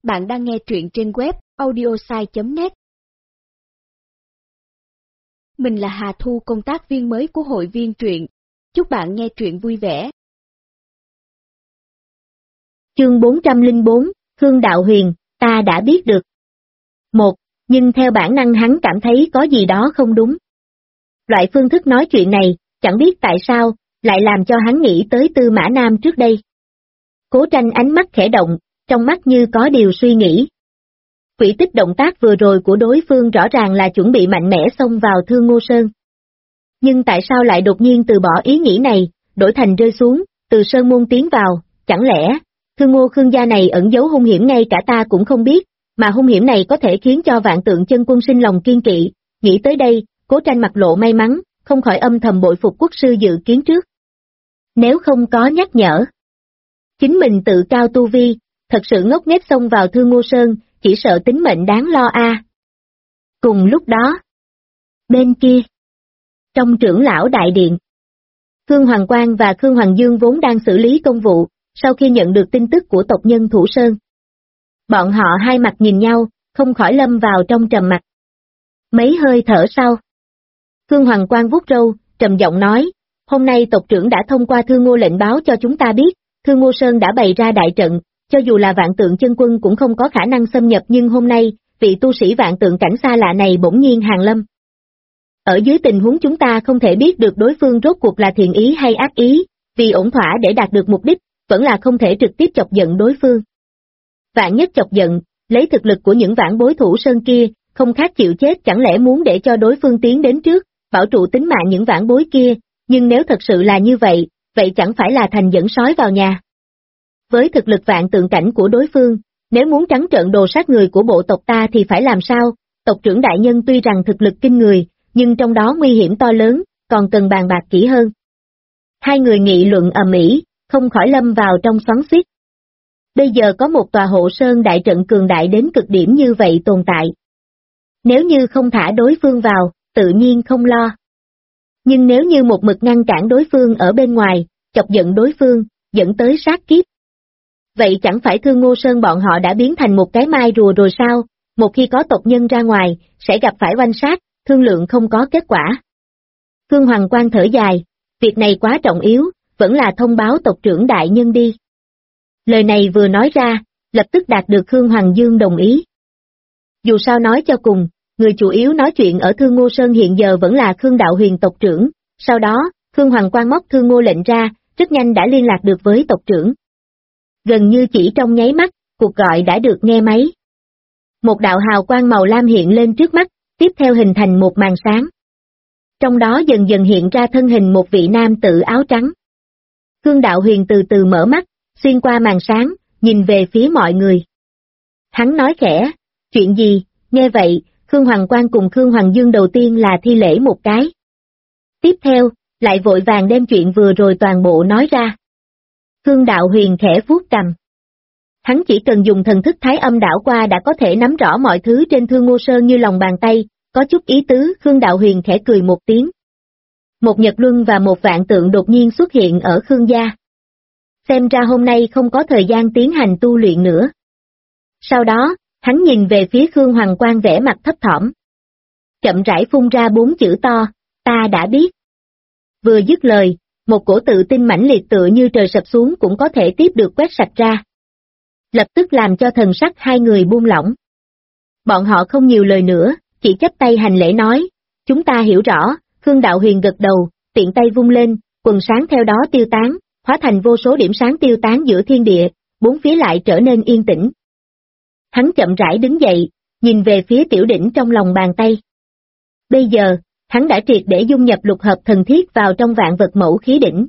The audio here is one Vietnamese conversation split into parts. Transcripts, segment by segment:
Bạn đang nghe truyện trên web audiosai.net. Mình là Hà Thu, công tác viên mới của hội viên truyện. Chúc bạn nghe truyện vui vẻ. Chương 404, Hương Đạo Huyền, ta đã biết được. 1. Nhưng theo bản năng hắn cảm thấy có gì đó không đúng. Loại phương thức nói chuyện này, chẳng biết tại sao, lại làm cho hắn nghĩ tới Tư Mã Nam trước đây. Cố Tranh ánh mắt khẽ động, trong mắt như có điều suy nghĩ. Quỹ tích động tác vừa rồi của đối phương rõ ràng là chuẩn bị mạnh mẽ xông vào Thương Ngô Sơn. Nhưng tại sao lại đột nhiên từ bỏ ý nghĩ này, đổi thành rơi xuống, từ Sơn Môn tiến vào, chẳng lẽ, Thương Ngô Khương gia này ẩn giấu hung hiểm ngay cả ta cũng không biết, mà hung hiểm này có thể khiến cho Vạn Tượng Chân Quân sinh lòng kiên kỵ, nghĩ tới đây, Cố Tranh mặt lộ may mắn, không khỏi âm thầm bội phục quốc sư dự kiến trước. Nếu không có nhắc nhở, chính mình tự cao tu vi, thật sự ngốc nghếch xông vào Thương Ngô Sơn, chỉ sợ tính mệnh đáng lo a. Cùng lúc đó, bên kia, trong trưởng lão đại điện, Khương Hoàng Quang và Khương Hoàng Dương vốn đang xử lý công vụ, sau khi nhận được tin tức của tộc nhân Thủ Sơn. Bọn họ hai mặt nhìn nhau, không khỏi lâm vào trong trầm mặc. Mấy hơi thở sau, Khương Hoàng Quang vuốt râu, trầm giọng nói, hôm nay tộc trưởng đã thông qua Thương Ngô lệnh báo cho chúng ta biết, Thương Ngô Sơn đã bày ra đại trận, cho dù là Vạn Tượng Chân Quân cũng không có khả năng xâm nhập, nhưng hôm nay, vị tu sĩ Vạn Tượng cảnh xa lạ này bỗng nhiên hàng lâm. Ở dưới tình huống chúng ta không thể biết được đối phương rốt cuộc là thiện ý hay ác ý, vì ổn thỏa để đạt được mục đích, vẫn là không thể trực tiếp chọc giận đối phương. Vạn nhất chọc giận, lấy thực lực của những vãn bối Thủ Sơn kia, không khác chịu chết, chẳng lẽ muốn để cho đối phương tiến đến trước, bảo trụ tính mạng những vãn bối kia, nhưng nếu thật sự là như vậy, vậy chẳng phải là thành dẫn sói vào nhà. Với thực lực Vạn Tượng cảnh của đối phương, nếu muốn trắng trợn đồ sát người của bộ tộc ta thì phải làm sao? Tộc trưởng đại nhân tuy rằng thực lực kinh người, nhưng trong đó nguy hiểm to lớn, còn cần bàn bạc kỹ hơn. Hai người nghị luận ầm ĩ, không khỏi lâm vào trong xoắn xuýt. Bây giờ có một tòa hộ sơn đại trận cường đại đến cực điểm như vậy tồn tại. Nếu như không thả đối phương vào, tự nhiên không lo. Nhưng nếu như một mực ngăn cản đối phương ở bên ngoài, chọc giận đối phương, dẫn tới sát kiếp. Vậy chẳng phải Thương Ngô Sơn bọn họ đã biến thành một cái mai rùa rồi sao? Một khi có tộc nhân ra ngoài, sẽ gặp phải oanh sát, thương lượng không có kết quả. Khương Hoàng Quang thở dài, việc này quá trọng yếu, vẫn là thông báo tộc trưởng đại nhân đi. Lời này vừa nói ra, lập tức đạt được Khương Hoàng Dương đồng ý. Dù sao nói cho cùng, người chủ yếu nói chuyện ở Thương Ngô Sơn hiện giờ vẫn là Khương Đạo Huyền tộc trưởng, sau đó, Khương Hoàng Quang móc Thương Ngô lệnh ra, rất nhanh đã liên lạc được với tộc trưởng. Gần như chỉ trong nháy mắt, cuộc gọi đã được nghe máy. Một đạo hào quang màu lam hiện lên trước mắt, tiếp theo hình thành một màn sáng. Trong đó dần dần hiện ra thân hình một vị nam tử áo trắng. Khương Đạo Huyền từ từ mở mắt, xuyên qua màn sáng, nhìn về phía mọi người. Hắn nói khẽ, chuyện gì? Nghe vậy, Khương Hoàng Quang cùng Khương Hoàng Dương đầu tiên là thi lễ một cái. Tiếp theo, lại vội vàng đem chuyện vừa rồi toàn bộ nói ra. Khương Đạo Huyền khẽ vuốt cằm. Hắn chỉ cần dùng thần thức thái âm đảo qua đã có thể nắm rõ mọi thứ trên Thương Ngô Sơn như lòng bàn tay, có chút ý tứ. Khương Đạo Huyền khẽ cười một tiếng. Một Nhật Luân và một Vạn Tượng đột nhiên xuất hiện ở Khương gia. Xem ra hôm nay không có thời gian tiến hành tu luyện nữa. Sau đó, hắn nhìn về phía Khương Hoàng Quang vẻ mặt thấp thỏm. Chậm rãi phun ra 4 chữ to, ta đã biết. Vừa dứt lời, một cổ tự tin mãnh liệt tựa như trời sập xuống cũng có thể tiếp được quét sạch ra. Lập tức làm cho thần sắc hai người buông lỏng. Bọn họ không nhiều lời nữa, chỉ chắp tay hành lễ nói, chúng ta hiểu rõ. Khương Đạo Huyền gật đầu, tiện tay vung lên, quần sáng theo đó tiêu tán, hóa thành vô số điểm sáng tiêu tán giữa thiên địa, bốn phía lại trở nên yên tĩnh. Hắn chậm rãi đứng dậy, nhìn về phía tiểu đỉnh trong lòng bàn tay. Bây giờ, hắn đã triệt để dung nhập lục hợp thần thiết vào trong vạn vật mẫu khí đỉnh.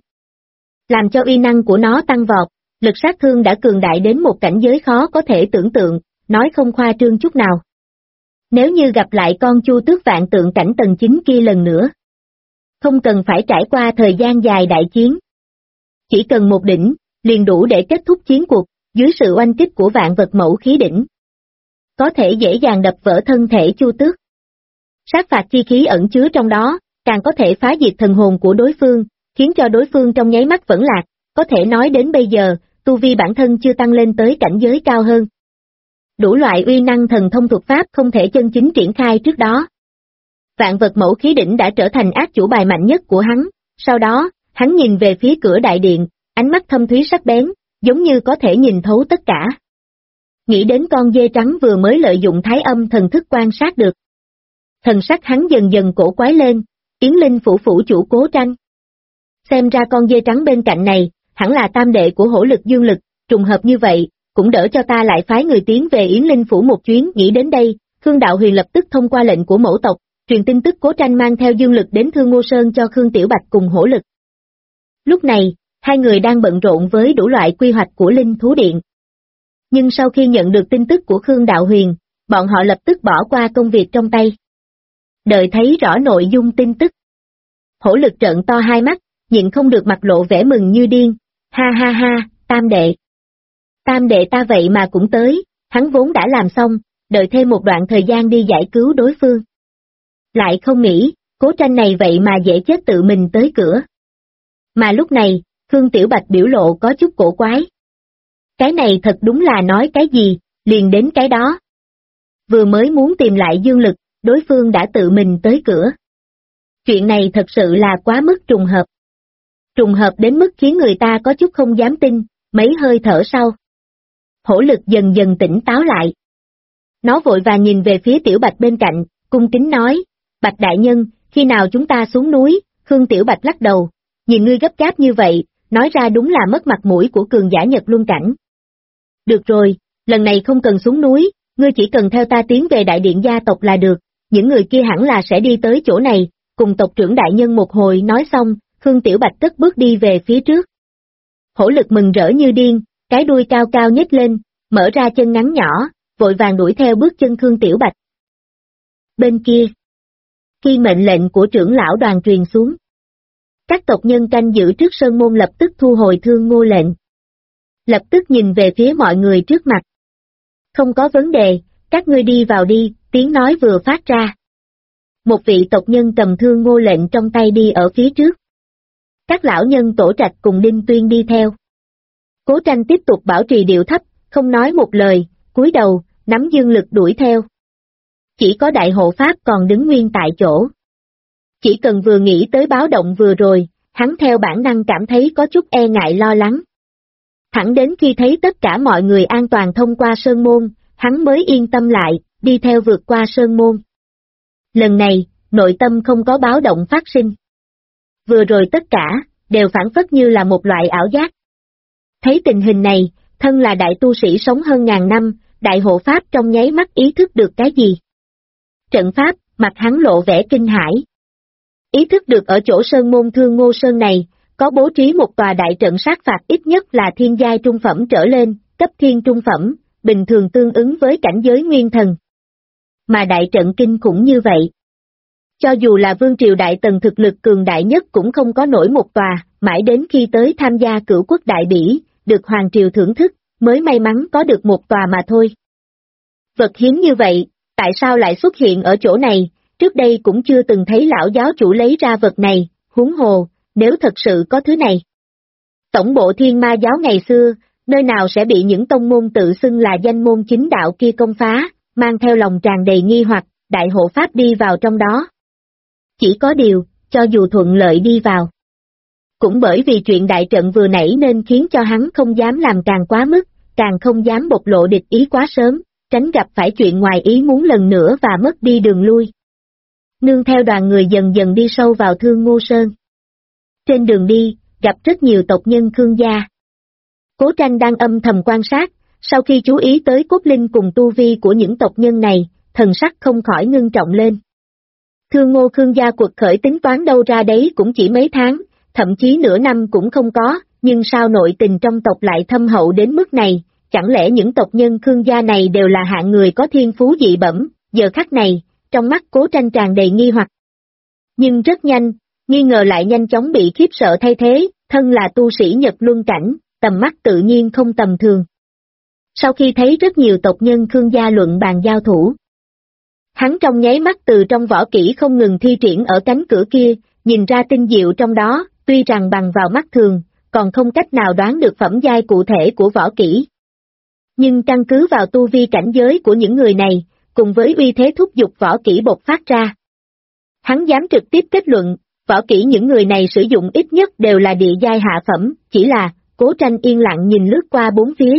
Làm cho uy năng của nó tăng vọt, lực sát thương đã cường đại đến một cảnh giới khó có thể tưởng tượng, nói không khoa trương chút nào. Nếu như gặp lại con Chu Tước Vạn Tượng cảnh tầng 9 kia lần nữa, không cần phải trải qua thời gian dài đại chiến. Chỉ cần một đỉnh, liền đủ để kết thúc chiến cuộc, dưới sự oanh kích của vạn vật mẫu khí đỉnh. Có thể dễ dàng đập vỡ thân thể Chu Tước. Sát phạt chi khí ẩn chứa trong đó, càng có thể phá diệt thần hồn của đối phương, khiến cho đối phương trong nháy mắt vẫn lạc, có thể nói đến bây giờ, tu vi bản thân chưa tăng lên tới cảnh giới cao hơn. Đủ loại uy năng thần thông thuật pháp không thể chân chính triển khai trước đó. Vạn vật mẫu khí đỉnh đã trở thành ác chủ bài mạnh nhất của hắn, sau đó, hắn nhìn về phía cửa đại điện, ánh mắt thâm thúy sắc bén, giống như có thể nhìn thấu tất cả. Nghĩ đến con dê trắng vừa mới lợi dụng thái âm thần thức quan sát được. Thần sắc hắn dần dần cổ quái lên, Yến Linh phủ phủ chủ Cố Tranh. Xem ra con dê trắng bên cạnh này, hẳn là tam đệ của hổ lực dương lực, trùng hợp như vậy, cũng đỡ cho ta lại phái người tiến về Yến Linh phủ một chuyến. Nghĩ đến đây, Khương Đạo Huyền lập tức thông qua lệnh của mẫu tộc, truyền tin tức Cố Tranh mang theo dương lực đến Thương Ngô Sơn cho Khương Tiểu Bạch cùng hổ lực. Lúc này, hai người đang bận rộn với đủ loại quy hoạch của Linh Thú Điện. Nhưng sau khi nhận được tin tức của Khương Đạo Huyền, bọn họ lập tức bỏ qua công việc trong tay. Đợi thấy rõ nội dung tin tức. Hổ lực trợn to hai mắt, nhịn không được mặt lộ vẻ mừng như điên, ha ha ha, tam đệ. Tam đệ ta vậy mà cũng tới, hắn vốn đã làm xong, đợi thêm một đoạn thời gian đi giải cứu đối phương. Lại không nghĩ, Cố Tranh này vậy mà dễ chết tự mình tới cửa. Mà lúc này, Khương Tiểu Bạch biểu lộ có chút cổ quái. Cái này thật đúng là nói cái gì, liền đến cái đó. Vừa mới muốn tìm lại dương lực, đối phương đã tự mình tới cửa. Chuyện này thật sự là quá mức trùng hợp. Trùng hợp đến mức khiến người ta có chút không dám tin, mấy hơi thở sau. Hổ lực dần dần tỉnh táo lại. Nó vội vàng nhìn về phía Tiểu Bạch bên cạnh, cung kính nói, Bạch đại nhân, khi nào chúng ta xuống núi? Khương Tiểu Bạch lắc đầu, nhìn ngươi gấp gáp như vậy, nói ra đúng là mất mặt mũi của cường giả Nhật Luân cảnh. Được rồi, lần này không cần xuống núi, ngươi chỉ cần theo ta tiến về đại điện gia tộc là được, những người kia hẳn là sẽ đi tới chỗ này, cùng tộc trưởng đại nhân một hồi. Nói xong, Khương Tiểu Bạch cất bước đi về phía trước. Hổ lực mừng rỡ như điên, cái đuôi cao cao nhếch lên, mở ra chân ngắn nhỏ, vội vàng đuổi theo bước chân Khương Tiểu Bạch. Bên kia, khi mệnh lệnh của trưởng lão đoàn truyền xuống, các tộc nhân canh giữ trước sơn môn lập tức thu hồi Thương Ngô lệnh. Lập tức nhìn về phía mọi người trước mặt. Không có vấn đề, các ngươi đi vào đi, tiếng nói vừa phát ra. Một vị tộc nhân cầm Thương Ngô lệnh trong tay đi ở phía trước. Các lão nhân Tổ Trạch cùng Đinh Tuyên đi theo. Cố Tranh tiếp tục bảo trì điệu thấp, không nói một lời, cúi đầu, nắm dương lực đuổi theo. Chỉ có đại hộ pháp còn đứng nguyên tại chỗ. Chỉ cần vừa nghĩ tới báo động vừa rồi, hắn theo bản năng cảm thấy có chút e ngại lo lắng. Thẳng đến khi thấy tất cả mọi người an toàn thông qua sơn môn, hắn mới yên tâm lại, đi theo vượt qua sơn môn. Lần này, nội tâm không có báo động phát sinh. Vừa rồi tất cả, đều phản phất như là một loại ảo giác. Thấy tình hình này, thân là đại tu sĩ sống hơn ngàn năm, đại hộ pháp trong nháy mắt ý thức được cái gì. Trận pháp, mặt hắn lộ vẻ kinh hãi. Ý thức được ở chỗ sơn môn Thương Ngô Sơn này, có bố trí một tòa đại trận sát phạt ít nhất là thiên giai trung phẩm trở lên, cấp thiên trung phẩm, bình thường tương ứng với cảnh giới nguyên thần. Mà đại trận kinh khủng như vậy. Cho dù là vương triều đại tần thực lực cường đại nhất cũng không có nổi một tòa, mãi đến khi tới tham gia Cửu Quốc Đại Bỉ, được hoàng triều thưởng thức, mới may mắn có được một tòa mà thôi. Vật hiếm như vậy, tại sao lại xuất hiện ở chỗ này, trước đây cũng chưa từng thấy lão giáo chủ lấy ra vật này, huống hồ, nếu thật sự có thứ này. Tổng bộ Thiên Ma giáo ngày xưa, nơi nào sẽ bị những tông môn tự xưng là danh môn chính đạo kia công phá, mang theo lòng tràn đầy nghi hoặc, đại hộ pháp đi vào trong đó. Chỉ có điều, cho dù thuận lợi đi vào. Cũng bởi vì chuyện đại trận vừa nãy nên khiến cho hắn không dám làm càng quá mức, càng không dám bộc lộ địch ý quá sớm, tránh gặp phải chuyện ngoài ý muốn lần nữa và mất đi đường lui. Nương theo đoàn người dần dần đi sâu vào Thương Ngô Sơn. Trên đường đi, gặp rất nhiều tộc nhân Khương gia. Cố Tranh đang âm thầm quan sát, sau khi chú ý tới cốt linh cùng tu vi của những tộc nhân này, thần sắc không khỏi ngưng trọng lên. Thương Ngô Khương gia cuộc khởi tính toán đâu ra đấy cũng chỉ mấy tháng, thậm chí nửa năm cũng không có, nhưng sao nội tình trong tộc lại thâm hậu đến mức này, chẳng lẽ những tộc nhân Khương gia này đều là hạng người có thiên phú dị bẩm, giờ khắc này, trong mắt Cố Tranh tràn đầy nghi hoặc. Nhưng rất nhanh, nghi ngờ lại nhanh chóng bị khiếp sợ thay thế, thân là tu sĩ Nhật Luân cảnh, tầm mắt tự nhiên không tầm thường. Sau khi thấy rất nhiều tộc nhân Khương gia luận bàn giao thủ, hắn trong nháy mắt từ trong võ kỹ không ngừng thi triển ở cánh cửa kia, nhìn ra tinh diệu trong đó, tuy rằng bằng vào mắt thường, còn không cách nào đoán được phẩm giai cụ thể của võ kỹ. Nhưng căn cứ vào tu vi cảnh giới của những người này, cùng với uy thế thúc giục võ kỹ bộc phát ra. Hắn dám trực tiếp kết luận, võ kỹ những người này sử dụng ít nhất đều là địa giai hạ phẩm, chỉ là, Cố Tranh yên lặng nhìn lướt qua bốn phía.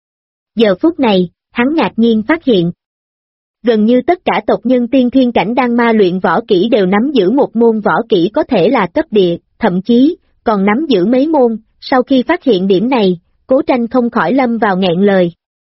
Giờ phút này, hắn ngạc nhiên phát hiện. Gần như tất cả tộc nhân tiên thiên cảnh đang ma luyện võ kỹ đều nắm giữ một môn võ kỹ có thể là cấp địa, thậm chí, còn nắm giữ mấy môn, sau khi phát hiện điểm này, Cố Tranh không khỏi lâm vào nghẹn lời.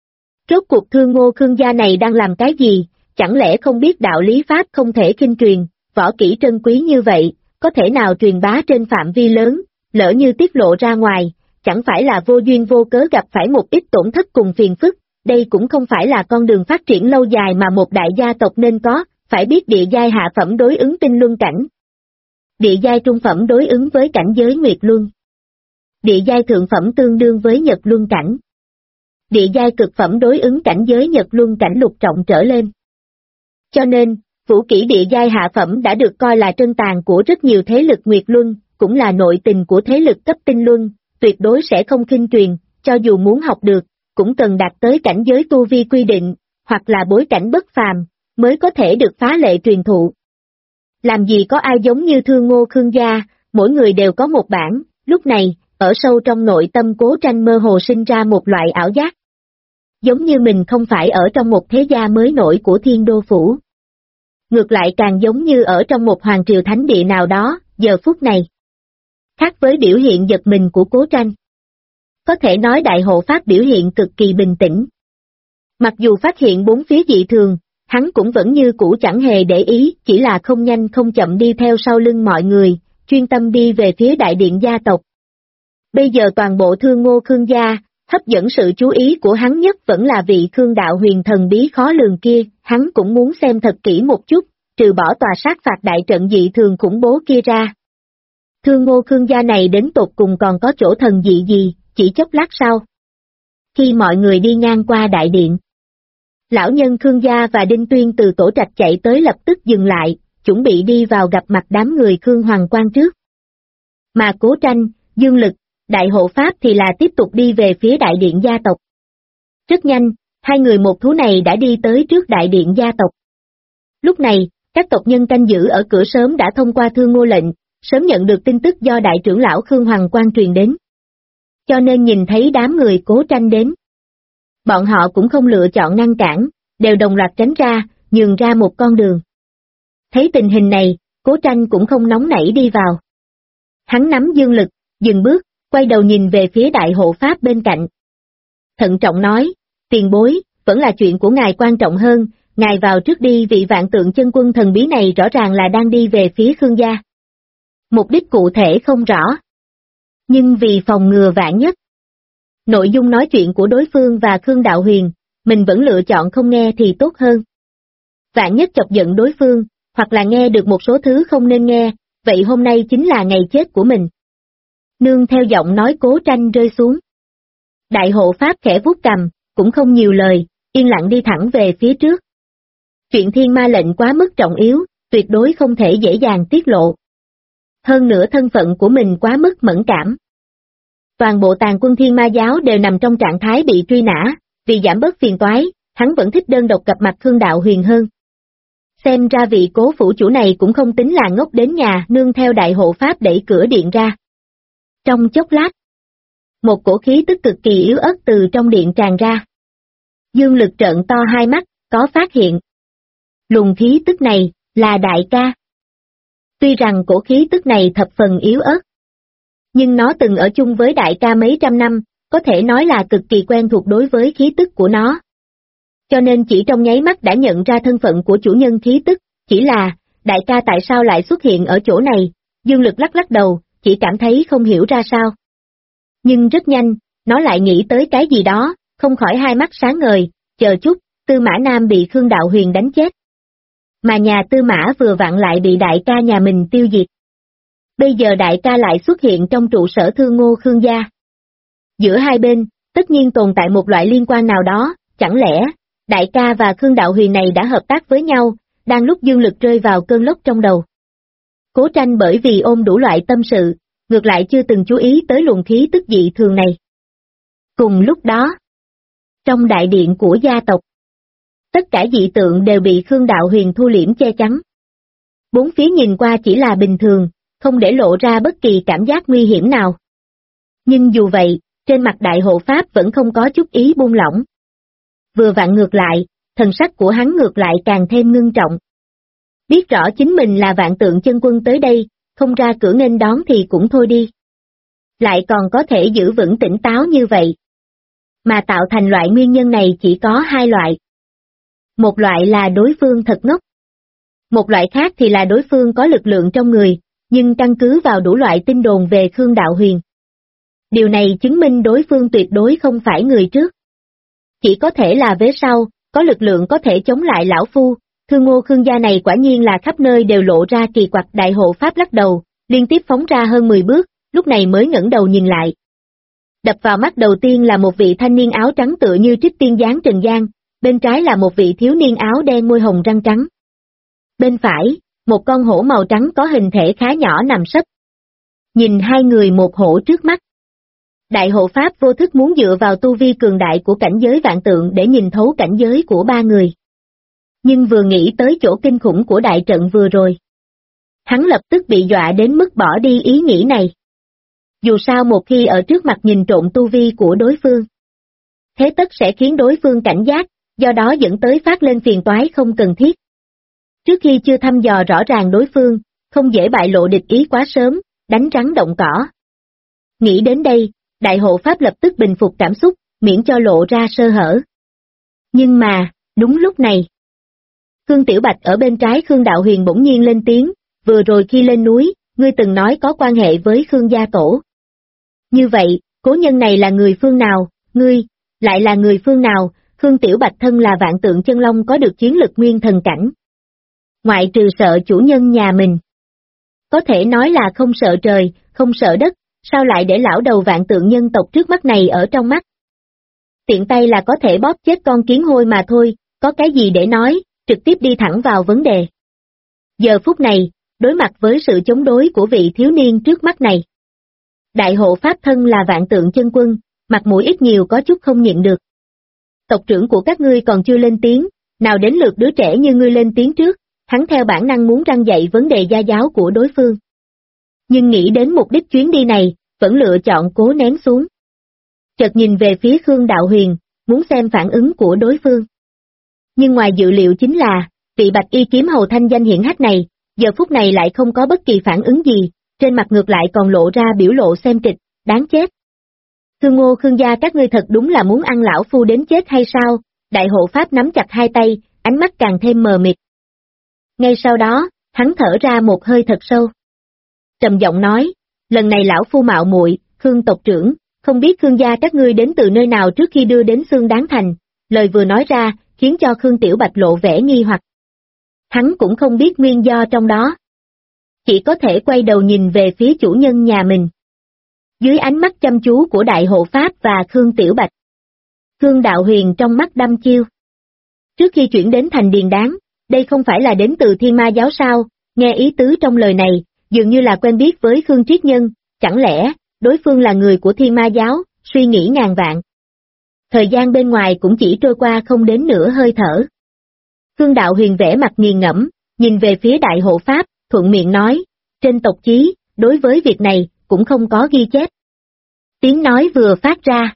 Rốt cuộc Thương Ngô Khương gia này đang làm cái gì, chẳng lẽ không biết đạo lý pháp không thể kinh truyền, võ kỹ trân quý như vậy, có thể nào truyền bá trên phạm vi lớn, lỡ như tiết lộ ra ngoài, chẳng phải là vô duyên vô cớ gặp phải một ít tổn thất cùng phiền phức, đây cũng không phải là con đường phát triển lâu dài mà một đại gia tộc nên có, phải biết địa giai hạ phẩm đối ứng tinh luân cảnh. Địa giai trung phẩm đối ứng với cảnh giới nguyệt luân. Địa giai thượng phẩm tương đương với nhật luân cảnh. Địa giai cực phẩm đối ứng cảnh giới nhật luân cảnh lục trọng trở lên. Cho nên, vũ kỹ địa giai hạ phẩm đã được coi là trân tàng của rất nhiều thế lực nguyệt luân, cũng là nội tình của thế lực cấp tinh luân, tuyệt đối sẽ không khinh truyền, cho dù muốn học được, cũng cần đạt tới cảnh giới tu vi quy định, hoặc là bối cảnh bất phàm, mới có thể được phá lệ truyền thụ. Làm gì có ai giống như Thương Ngô Khương gia, mỗi người đều có một bản, lúc này, ở sâu trong nội tâm Cố Tranh mơ hồ sinh ra một loại ảo giác. Giống như mình không phải ở trong một thế gia mới nổi của Thiên Đô Phủ. Ngược lại càng giống như ở trong một hoàng triều thánh địa nào đó, giờ phút này. Khác với biểu hiện giật mình của Cố Tranh. Có thể nói đại hộ pháp biểu hiện cực kỳ bình tĩnh. Mặc dù phát hiện bốn phía dị thường, hắn cũng vẫn như cũ chẳng hề để ý, chỉ là không nhanh không chậm đi theo sau lưng mọi người, chuyên tâm đi về phía đại điện gia tộc. Bây giờ toàn bộ Thương Ngô Khương gia, hấp dẫn sự chú ý của hắn nhất vẫn là vị Khương đạo huyền thần bí khó lường kia, hắn cũng muốn xem thật kỹ một chút, trừ bỏ tòa sát phạt đại trận dị thường khủng bố kia ra. Thương Ngô Khương gia này đến tột cùng còn có chỗ thần dị gì, chỉ chốc lát sau. Khi mọi người đi ngang qua đại điện, lão nhân Khương gia và Đinh Tuyên từ tổ trạch chạy tới lập tức dừng lại, chuẩn bị đi vào gặp mặt đám người Khương Hoàng Quan trước. Mà Cố Tranh, Dương Lực, Đại hộ pháp thì là tiếp tục đi về phía đại điện gia tộc. Rất nhanh, hai người một thú này đã đi tới trước đại điện gia tộc. Lúc này, các tộc nhân canh giữ ở cửa sớm đã thông qua Thương Ngô lệnh, sớm nhận được tin tức do đại trưởng lão Khương Hoàng Quan truyền đến. Cho nên nhìn thấy đám người Cố Tranh đến. Bọn họ cũng không lựa chọn ngăn cản, đều đồng loạt tránh ra, nhường ra một con đường. Thấy tình hình này, Cố Tranh cũng không nóng nảy đi vào. Hắn nắm Dương Lực, dừng bước, quay đầu nhìn về phía đại hộ pháp bên cạnh. Thận trọng nói, tiền bối, vẫn là chuyện của ngài quan trọng hơn, ngài vào trước đi, vị vạn tượng chân quân thần bí này rõ ràng là đang đi về phía Khương gia. Mục đích cụ thể không rõ. Nhưng vì phòng ngừa vạn nhất. Nội dung nói chuyện của đối phương và Khương Đạo Huyền, mình vẫn lựa chọn không nghe thì tốt hơn. Vạn nhất chọc giận đối phương, hoặc là nghe được một số thứ không nên nghe, vậy hôm nay chính là ngày chết của mình. Nương theo giọng nói Cố Tranh rơi xuống. Đại hộ pháp khẽ vuốt cằm, cũng không nhiều lời, yên lặng đi thẳng về phía trước. Chuyện thiên ma lệnh quá mức trọng yếu, tuyệt đối không thể dễ dàng tiết lộ. Hơn nữa thân phận của mình quá mức mẫn cảm. Toàn bộ tàn quân thiên ma giáo đều nằm trong trạng thái bị truy nã, vì giảm bớt phiền toái, hắn vẫn thích đơn độc gặp mặt Khương Đạo Huyền hơn. Xem ra vị Cố phủ chủ này cũng không tính là ngốc đến nhà, nương theo đại hộ pháp đẩy cửa điện ra. Trong chốc lát, một cổ khí tức cực kỳ yếu ớt từ trong điện tràn ra. Dương Lực trợn to hai mắt, có phát hiện. Luồng khí tức này, là đại ca. Tuy rằng cổ khí tức này thập phần yếu ớt, nhưng nó từng ở chung với đại ca mấy trăm năm, có thể nói là cực kỳ quen thuộc đối với khí tức của nó. Cho nên chỉ trong nháy mắt đã nhận ra thân phận của chủ nhân khí tức, chỉ là, đại ca tại sao lại xuất hiện ở chỗ này, Dương Lực lắc lắc đầu, chỉ cảm thấy không hiểu ra sao. Nhưng rất nhanh, nó lại nghĩ tới cái gì đó, không khỏi hai mắt sáng ngời, chờ chút, Tư Mã Nam bị Khương Đạo Huyền đánh chết. Mà nhà Tư Mã vừa vặn lại bị đại ca nhà mình tiêu diệt. Bây giờ đại ca lại xuất hiện trong trụ sở Thương Ngô Khương gia. Giữa hai bên, tất nhiên tồn tại một loại liên quan nào đó, chẳng lẽ, đại ca và Khương Đạo Huyền này đã hợp tác với nhau, đang lúc Dương Lực rơi vào cơn lốc trong đầu. Cố Tranh bởi vì ôm đủ loại tâm sự, ngược lại chưa từng chú ý tới luồng khí tức dị thường này. Cùng lúc đó, Trong đại điện của gia tộc, tất cả dị tượng đều bị Khương Đạo Huyền thu liễm che chắn. Bốn phía nhìn qua chỉ là bình thường, không để lộ ra bất kỳ cảm giác nguy hiểm nào. Nhưng dù vậy, trên mặt đại hộ pháp vẫn không có chút ý buông lỏng. Vừa vặn ngược lại, thần sắc của hắn ngược lại càng thêm ngưng trọng. Biết rõ chính mình là Vạn Tượng Chân Quân tới đây, không ra cửa nghênh đón thì cũng thôi đi. Lại còn có thể giữ vững tỉnh táo như vậy. Mà tạo thành loại nguyên nhân này chỉ có hai loại. Một loại là đối phương thật ngốc. Một loại khác thì là đối phương có lực lượng trong người, nhưng căn cứ vào đủ loại tin đồn về Khương Đạo Huyền. Điều này chứng minh đối phương tuyệt đối không phải người trước. Chỉ có thể là vế sau, có lực lượng có thể chống lại lão phu. Thương Ngô Khương gia này quả nhiên là khắp nơi đều lộ ra kỳ quặc. Đại hộ pháp lắc đầu, liên tiếp phóng ra hơn 10 bước, lúc này mới ngẩng đầu nhìn lại. Đập vào mắt đầu tiên là một vị thanh niên áo trắng tựa như trích tiên dáng Trần Gian, bên trái là một vị thiếu niên áo đen môi hồng răng trắng. Bên phải, một con hổ màu trắng có hình thể khá nhỏ nằm sấp. Nhìn hai người một hổ trước mắt. Đại hộ pháp vô thức muốn dựa vào tu vi cường đại của cảnh giới vạn tượng để nhìn thấu cảnh giới của ba người. Nhưng vừa nghĩ tới chỗ kinh khủng của đại trận vừa rồi. Hắn lập tức bị dọa đến mức bỏ đi ý nghĩ này. Dù sao một khi ở trước mặt nhìn trộm tu vi của đối phương, thế tất sẽ khiến đối phương cảnh giác, do đó dẫn tới phát lên phiền toái không cần thiết. Trước khi chưa thăm dò rõ ràng đối phương, không dễ bại lộ địch ý quá sớm, đánh rắn động cỏ. Nghĩ đến đây, đại hộ pháp lập tức bình phục cảm xúc, miễn cho lộ ra sơ hở. Nhưng mà, đúng lúc này, Khương Tiểu Bạch ở bên trái Khương Đạo Huyền bỗng nhiên lên tiếng, vừa rồi khi lên núi, ngươi từng nói có quan hệ với Khương gia tổ. Như vậy, cố nhân này là người phương nào, ngươi, lại là người phương nào? Khương Tiểu Bạch thân là Vạn Tượng Chân Long có được chiến lực nguyên thần cảnh. Ngoại trừ sợ chủ nhân nhà mình. Có thể nói là không sợ trời, không sợ đất, sao lại để lão đầu Vạn Tượng nhân tộc trước mắt này ở trong mắt? Tiện tay là có thể bóp chết con kiến hôi mà thôi, có cái gì để nói, trực tiếp đi thẳng vào vấn đề. Giờ phút này, đối mặt với sự chống đối của vị thiếu niên trước mắt này. Đại hộ pháp thân là Vạn Tượng Chân Quân, mặt mũi ít nhiều có chút không nhịn được. Tộc trưởng của các ngươi còn chưa lên tiếng, nào đến lượt đứa trẻ như ngươi lên tiếng trước, hắn theo bản năng muốn răng dạy vấn đề gia giáo của đối phương. Nhưng nghĩ đến mục đích chuyến đi này, vẫn lựa chọn cố nén xuống. Chợt nhìn về phía Khương Đạo Huyền, muốn xem phản ứng của đối phương. Nhưng ngoài dự liệu chính là, vị bạch y kiếm hầu thanh danh hiển hách này, giờ phút này lại không có bất kỳ phản ứng gì, trên mặt ngược lại còn lộ ra biểu lộ xem kịch, đáng chết. Khương Ngô Khương gia các ngươi thật đúng là muốn ăn lão phu đến chết hay sao? Đại hộ pháp nắm chặt hai tay, ánh mắt càng thêm mờ mịt. Ngay sau đó, hắn thở ra một hơi thật sâu. Trầm giọng nói, lần này lão phu mạo muội, Khương tộc trưởng, không biết Khương gia các ngươi đến từ nơi nào trước khi đưa đến Xương Đáng Thành, lời vừa nói ra, khiến cho Khương Tiểu Bạch lộ vẻ nghi hoặc. Hắn cũng không biết nguyên do trong đó. Chỉ có thể quay đầu nhìn về phía chủ nhân nhà mình. Dưới ánh mắt chăm chú của Đại hộ pháp và Khương Tiểu Bạch. Khương Đạo Huyền trong mắt đăm chiêu. Trước khi chuyển đến thành Điền Đáng, đây không phải là đến từ Thiên Ma giáo sao? Nghe ý tứ trong lời này, dường như là quen biết với Khương Triết Nhân, chẳng lẽ, đối phương là người của Thiên Ma giáo, suy nghĩ ngàn vạn. Thời gian bên ngoài cũng chỉ trôi qua không đến nửa hơi thở. Khương Đạo Huyền vẽ mặt nghiền ngẫm, nhìn về phía Đại hộ pháp, thuận miệng nói, trên tộc chí, đối với việc này, cũng không có ghi chép. Tiếng nói vừa phát ra.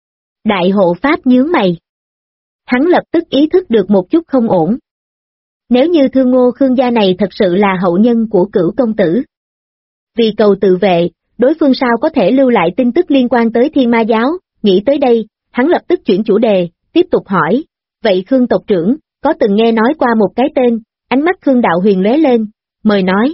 Đại hộ pháp nhướng mày. Hắn lập tức ý thức được một chút không ổn. Nếu như Thương Ngô Khương gia này thật sự là hậu nhân của Cửu công tử. Vì cầu tự vệ, đối phương sao có thể lưu lại tin tức liên quan tới Thiên Ma giáo, nghĩ tới đây, hắn lập tức chuyển chủ đề, tiếp tục hỏi, vậy Khương tộc trưởng, có từng nghe nói qua một cái tên, ánh mắt Khương Đạo Huyền lóe lên, mời nói.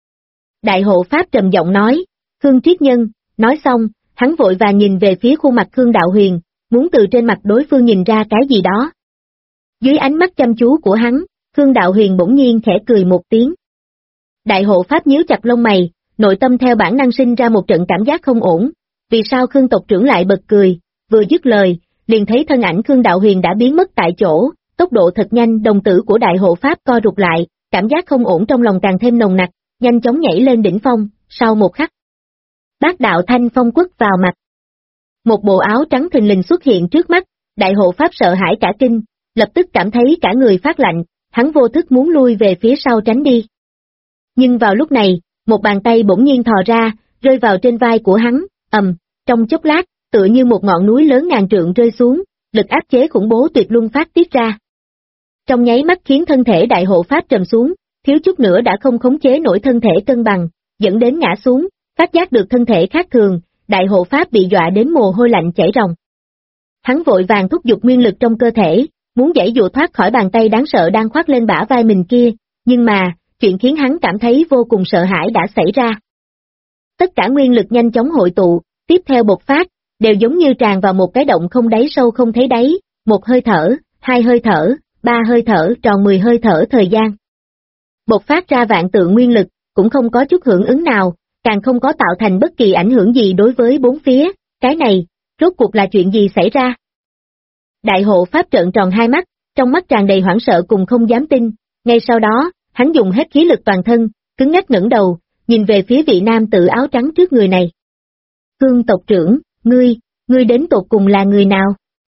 Đại hộ pháp trầm giọng nói, Khương Triết Nhân, nói xong, hắn vội vàng nhìn về phía khuôn mặt Khương Đạo Huyền, muốn từ trên mặt đối phương nhìn ra cái gì đó. Dưới ánh mắt chăm chú của hắn, Khương Đạo Huyền bỗng nhiên khẽ cười một tiếng. Đại hộ pháp nhíu chặt lông mày, nội tâm theo bản năng sinh ra một trận cảm giác không ổn, vì sao Khương tộc trưởng lại bật cười, vừa dứt lời, liền thấy thân ảnh Khương Đạo Huyền đã biến mất tại chỗ, tốc độ thật nhanh, đồng tử của đại hộ pháp co rụt lại, cảm giác không ổn trong lòng càng thêm nồng nặc, nhanh chóng nhảy lên đỉnh phong, sau một khắc. Bát đạo thanh phong quất vào mặt. Một bộ áo trắng thình lình xuất hiện trước mắt, Đại hộ pháp sợ hãi cả kinh, lập tức cảm thấy cả người phát lạnh, hắn vô thức muốn lui về phía sau tránh đi. Nhưng vào lúc này, một bàn tay bỗng nhiên thò ra, rơi vào trên vai của hắn, trong chốc lát, tựa như một ngọn núi lớn ngàn trượng rơi xuống, lực áp chế khủng bố tuyệt luân phát tiết ra. Trong nháy mắt khiến thân thể đại hộ pháp trầm xuống, thiếu chút nữa đã không khống chế nổi thân thể cân bằng, dẫn đến ngã xuống, phát giác được thân thể khác thường, đại hộ pháp bị dọa đến mồ hôi lạnh chảy ròng. Hắn vội vàng thúc giục nguyên lực trong cơ thể, muốn giãy dụa thoát khỏi bàn tay đáng sợ đang khoác lên bả vai mình kia, nhưng mà, chuyện khiến hắn cảm thấy vô cùng sợ hãi đã xảy ra. Tất cả nguyên lực nhanh chóng hội tụ, tiếp theo bộc phát, đều giống như tràn vào một cái động không đáy sâu không thấy đáy, một hơi thở, hai hơi thở, ba hơi thở, tròn 10 hơi thở thời gian. Bộc phát ra vạn tượng nguyên lực, cũng không có chút hưởng ứng nào, càng không có tạo thành bất kỳ ảnh hưởng gì đối với bốn phía, cái này, rốt cuộc là chuyện gì xảy ra? Đại hộ pháp trợn tròn hai mắt, trong mắt tràn đầy hoảng sợ cùng không dám tin, ngay sau đó, hắn dùng hết khí lực toàn thân, cứng ngắc ngẩng đầu, nhìn về phía vị nam tử áo trắng trước người này. Khương tộc trưởng, ngươi đến tột cùng là người nào?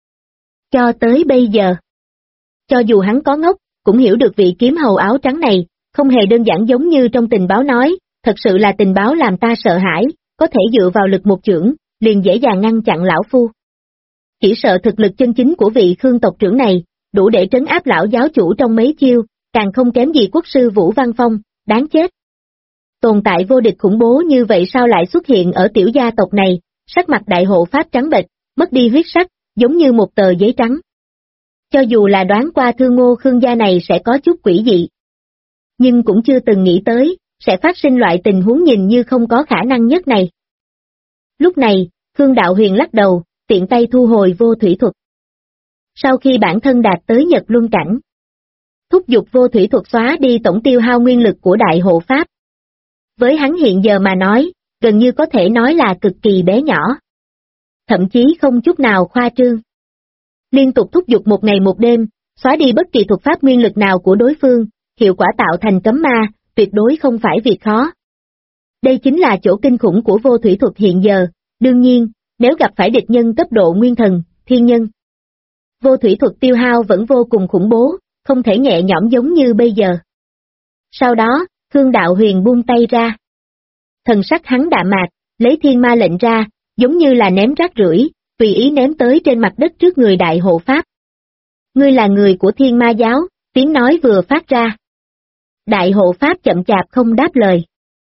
Cho tới bây giờ, cho dù hắn có ngốc, cũng hiểu được vị kiếm hầu áo trắng này, không hề đơn giản giống như trong tình báo nói, thật sự là tình báo làm ta sợ hãi, có thể dựa vào lực một chưởng, liền dễ dàng ngăn chặn lão phu. Chỉ sợ thực lực chân chính của vị Khương tộc trưởng này, đủ để trấn áp lão giáo chủ trong mấy chiêu, càng không kém gì quốc sư Vũ Văn Phong, đáng chết. Tồn tại vô địch khủng bố như vậy sao lại xuất hiện ở tiểu gia tộc này, sắc mặt đại hộ pháp trắng bệch, mất đi huyết sắc, giống như một tờ giấy trắng. Cho dù là đoán qua Thương Ngô Khương gia này sẽ có chút quỷ dị, nhưng cũng chưa từng nghĩ tới, sẽ phát sinh loại tình huống nhìn như không có khả năng nhất này. Lúc này, Khương Đạo Huyền lắc đầu, tiện tay thu hồi vô thủy thuật. Sau khi bản thân đạt tới Nhật Luân cảnh, thúc giục vô thủy thuật xóa đi tổng tiêu hao nguyên lực của đại hộ pháp. Với hắn hiện giờ mà nói, gần như có thể nói là cực kỳ bé nhỏ. Thậm chí không chút nào khoa trương. Liên tục thúc giục một ngày một đêm, xóa đi bất kỳ thuật pháp nguyên lực nào của đối phương, hiệu quả tạo thành cấm ma, tuyệt đối không phải việc khó. Đây chính là chỗ kinh khủng của vô thủy thuật hiện giờ, đương nhiên, nếu gặp phải địch nhân cấp độ nguyên thần, thiên nhân. Vô thủy thuật tiêu hao vẫn vô cùng khủng bố, không thể nhẹ nhõm giống như bây giờ. Sau đó, Khương Đạo Huyền buông tay ra. Thần sắc hắn đạm mạc, lấy thiên ma lệnh ra, giống như là ném rác rưởi, tùy ý ném tới trên mặt đất trước người đại hộ pháp. Ngươi là người của thiên ma giáo, tiếng nói vừa phát ra. Đại hộ pháp chậm chạp không đáp lời.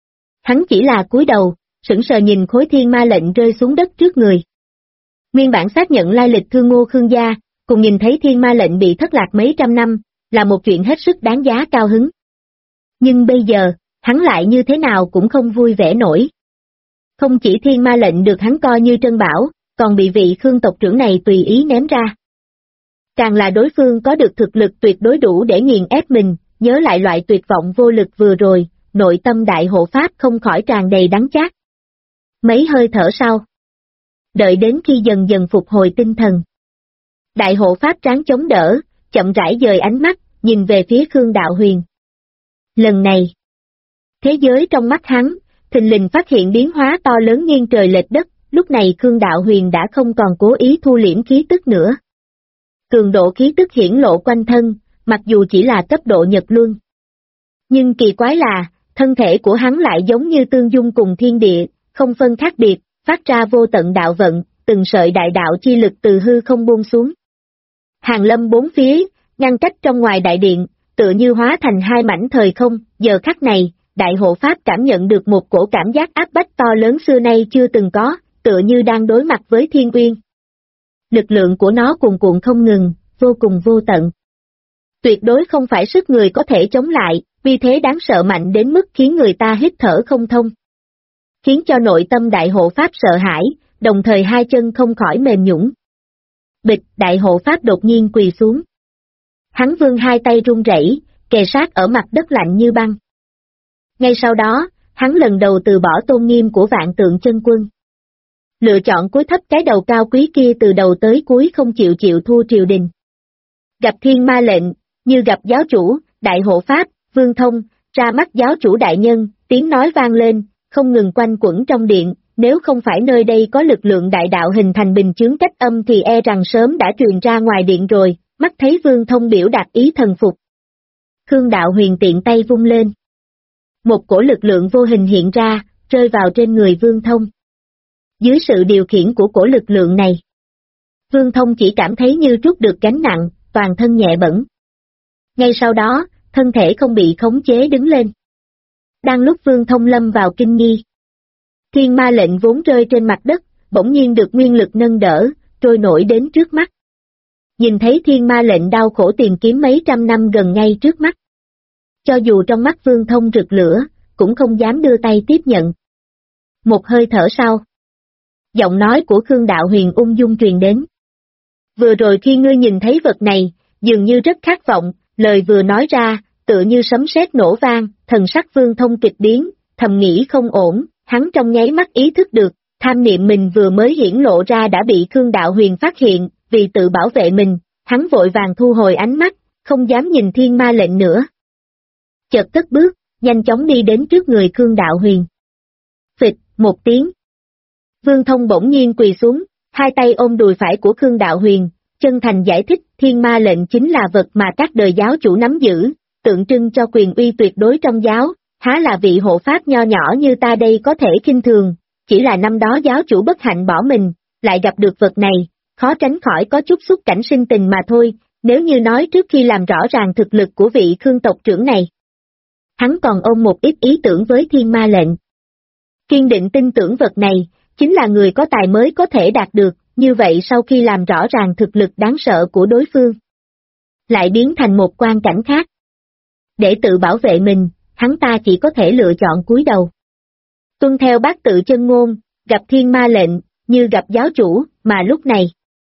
Hắn chỉ là cúi đầu, sững sờ nhìn khối thiên ma lệnh rơi xuống đất trước người. Nguyên bản xác nhận lai lịch Thương Ngô Khương gia, cùng nhìn thấy thiên ma lệnh bị thất lạc mấy trăm năm, là một chuyện hết sức đáng giá cao hứng. Nhưng bây giờ, hắn lại như thế nào cũng không vui vẻ nổi. Không chỉ thiên ma lệnh được hắn coi như trân bảo, còn bị vị Khương tộc trưởng này tùy ý ném ra. Càng là đối phương có được thực lực tuyệt đối đủ để nghiền ép mình, nhớ lại loại tuyệt vọng vô lực vừa rồi, nội tâm đại hộ pháp không khỏi tràn đầy đắng chát. Mấy hơi thở sau, đợi đến khi dần dần phục hồi tinh thần, đại hộ pháp tráng chống đỡ, chậm rãi dời ánh mắt, nhìn về phía Khương Đạo Huyền. Lần này, thế giới trong mắt hắn, thình lình phát hiện biến hóa to lớn nghiêng trời lệch đất, lúc này Khương Đạo Huyền đã không còn cố ý thu liễm khí tức nữa. Cường độ khí tức hiển lộ quanh thân, mặc dù chỉ là cấp độ Nhật Luân. Nhưng kỳ quái là, thân thể của hắn lại giống như tương dung cùng thiên địa, không phân khác biệt, phát ra vô tận đạo vận, từng sợi đại đạo chi lực từ hư không buông xuống. Hàng lâm bốn phía, ngăn cách trong ngoài đại điện, tựa như hóa thành hai mảnh thời không, giờ khắc này, đại hộ pháp cảm nhận được một cổ cảm giác áp bách to lớn xưa nay chưa từng có, tựa như đang đối mặt với thiên uyên. Lực lượng của nó cuồn cuộn không ngừng, vô cùng vô tận. Tuyệt đối không phải sức người có thể chống lại, vì thế đáng sợ mạnh đến mức khiến người ta hít thở không thông. Khiến cho nội tâm đại hộ pháp sợ hãi, đồng thời hai chân không khỏi mềm nhũn. Bịch, đại hộ pháp đột nhiên quỳ xuống. Hắn vươn hai tay run rẩy, kề sát ở mặt đất lạnh như băng. Ngay sau đó, hắn lần đầu từ bỏ tôn nghiêm của vạn tượng chân quân. Lựa chọn cúi thấp cái đầu cao quý kia từ đầu tới cuối không chịu thua triều đình. Gặp thiên ma lệnh, như gặp giáo chủ, đại hộ pháp, vương thông, ra mắt giáo chủ đại nhân, tiếng nói vang lên, không ngừng quanh quẩn trong điện, nếu không phải nơi đây có lực lượng đại đạo hình thành bình chướng cách âm thì e rằng sớm đã truyền ra ngoài điện rồi, mắt thấy Vương Thông biểu đạt ý thần phục. Khương Đạo Huyền tiện tay vung lên. Một cổ lực lượng vô hình hiện ra, rơi vào trên người Vương Thông. Dưới sự điều khiển của cổ lực lượng này, Vương Thông chỉ cảm thấy như trút được gánh nặng, toàn thân nhẹ bẫng. Ngay sau đó, thân thể không bị khống chế đứng lên. Đang lúc Vương Thông lâm vào kinh nghi, thiên ma lệnh vốn rơi trên mặt đất, bỗng nhiên được nguyên lực nâng đỡ, trôi nổi đến trước mắt. Nhìn thấy thiên ma lệnh đau khổ tìm kiếm mấy trăm năm gần ngay trước mắt. Cho dù trong mắt Vương Thông rực lửa, cũng không dám đưa tay tiếp nhận. Một hơi thở sau, giọng nói của Khương Đạo Huyền ung dung truyền đến. Vừa rồi khi ngươi nhìn thấy vật này, dường như rất khát vọng, lời vừa nói ra, tựa như sấm sét nổ vang, thần sắc Vương Thông kịch biến, thầm nghĩ không ổn, hắn trong nháy mắt ý thức được, tham niệm mình vừa mới hiển lộ ra đã bị Khương Đạo Huyền phát hiện, vì tự bảo vệ mình, hắn vội vàng thu hồi ánh mắt, không dám nhìn thiên ma lệnh nữa. Chợt cất bước, nhanh chóng đi đến trước người Khương Đạo Huyền. Phịch, một tiếng. Vương Thông bỗng nhiên quỳ xuống, hai tay ôm đùi phải của Khương Đạo Huyền, chân thành giải thích thiên ma lệnh chính là vật mà các đời giáo chủ nắm giữ, tượng trưng cho quyền uy tuyệt đối trong giáo, há là vị hộ pháp nho nhỏ như ta đây có thể khinh thường, chỉ là năm đó giáo chủ bất hạnh bỏ mình, lại gặp được vật này, khó tránh khỏi có chút xúc cảnh sinh tình mà thôi, nếu như nói trước khi làm rõ ràng thực lực của vị Khương tộc trưởng này. Hắn còn ôm một ít ý tưởng với thiên ma lệnh. Kiên định tin tưởng vật này, chính là người có tài mới có thể đạt được, như vậy sau khi làm rõ ràng thực lực đáng sợ của đối phương, lại biến thành một quan cảnh khác. Để tự bảo vệ mình, hắn ta chỉ có thể lựa chọn cúi đầu. Tuân theo bát tự chân ngôn, gặp thiên ma lệnh, như gặp giáo chủ, mà lúc này.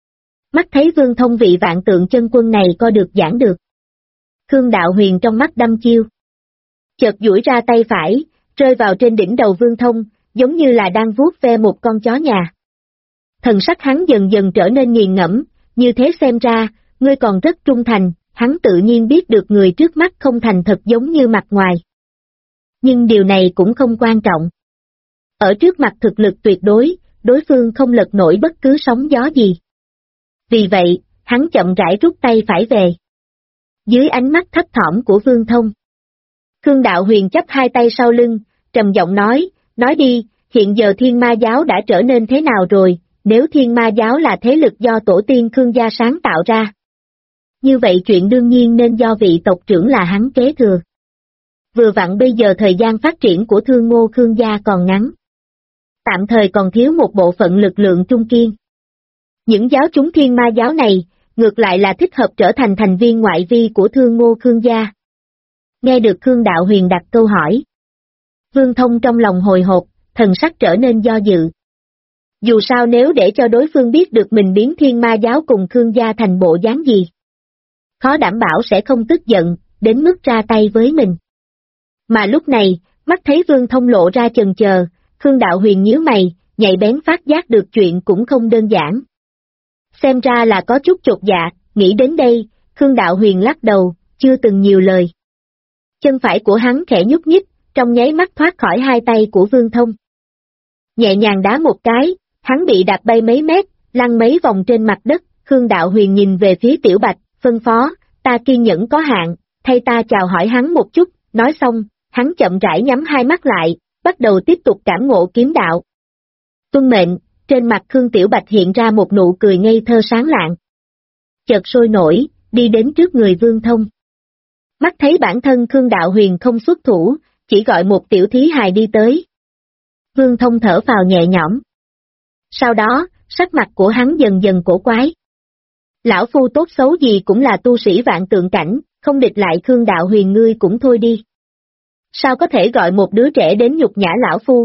Mắt thấy Vương Thông vị vạn tượng chân quân này co được giãn được. Khương Đạo Huyền trong mắt đăm chiêu. Chợt duỗi ra tay phải, rơi vào trên đỉnh đầu Vương Thông, giống như là đang vuốt ve một con chó nhà. Thần sắc hắn dần dần trở nên nghiền ngẫm, như thế xem ra, ngươi còn rất trung thành, hắn tự nhiên biết được người trước mắt không thành thật giống như mặt ngoài. Nhưng điều này cũng không quan trọng. Ở trước mặt thực lực tuyệt đối, đối phương không lật nổi bất cứ sóng gió gì. Vì vậy, hắn chậm rãi rút tay phải về. Dưới ánh mắt thấp thỏm của Vương Thông, Khương Đạo Huyền chắp hai tay sau lưng, trầm giọng nói đi, hiện giờ thiên ma giáo đã trở nên thế nào rồi, nếu thiên ma giáo là thế lực do tổ tiên Khương gia sáng tạo ra. Như vậy chuyện đương nhiên nên do vị tộc trưởng là hắn kế thừa. Vừa vặn bây giờ thời gian phát triển của Thương Ngô Khương gia còn ngắn. Tạm thời còn thiếu một bộ phận lực lượng trung kiên. Những giáo chúng thiên ma giáo này, ngược lại là thích hợp trở thành thành viên ngoại vi của Thương Ngô Khương gia. Nghe được Khương Đạo Huyền đặt câu hỏi. Vương Thông trong lòng hồi hộp, thần sắc trở nên do dự. Dù sao nếu để cho đối phương biết được mình biến thiên ma giáo cùng Khương gia thành bộ dáng gì, khó đảm bảo sẽ không tức giận, đến mức ra tay với mình. Mà lúc này, mắt thấy Vương Thông lộ ra chần chờ, Khương Đạo Huyền nhíu mày, nhạy bén phát giác được chuyện cũng không đơn giản. Xem ra là có chút chột dạ, nghĩ đến đây, Khương Đạo Huyền lắc đầu, chưa từng nhiều lời. Chân phải của hắn khẽ nhúc nhích, trong nháy mắt thoát khỏi hai tay của Vương Thông. Nhẹ nhàng đá một cái, hắn bị đạp bay mấy mét, lăn mấy vòng trên mặt đất, Khương Đạo Huyền nhìn về phía Tiểu Bạch, phân phó, ta kiên nhẫn có hạn, thay ta chào hỏi hắn một chút, nói xong, hắn chậm rãi nhắm hai mắt lại, bắt đầu tiếp tục cảm ngộ kiếm đạo. Tuân mệnh, trên mặt Khương Tiểu Bạch hiện ra một nụ cười ngây thơ sáng lạng. Chợt sôi nổi, đi đến trước người Vương Thông. Mắt thấy bản thân Khương Đạo Huyền không xuất thủ, chỉ gọi một tiểu thí hài đi tới. Vương Thông thở phào nhẹ nhõm. Sau đó, sắc mặt của hắn dần dần cổ quái. Lão phu tốt xấu gì cũng là tu sĩ vạn tượng cảnh, không địch lại Khương Đạo Huyền ngươi cũng thôi đi. Sao có thể gọi một đứa trẻ đến nhục nhã lão phu?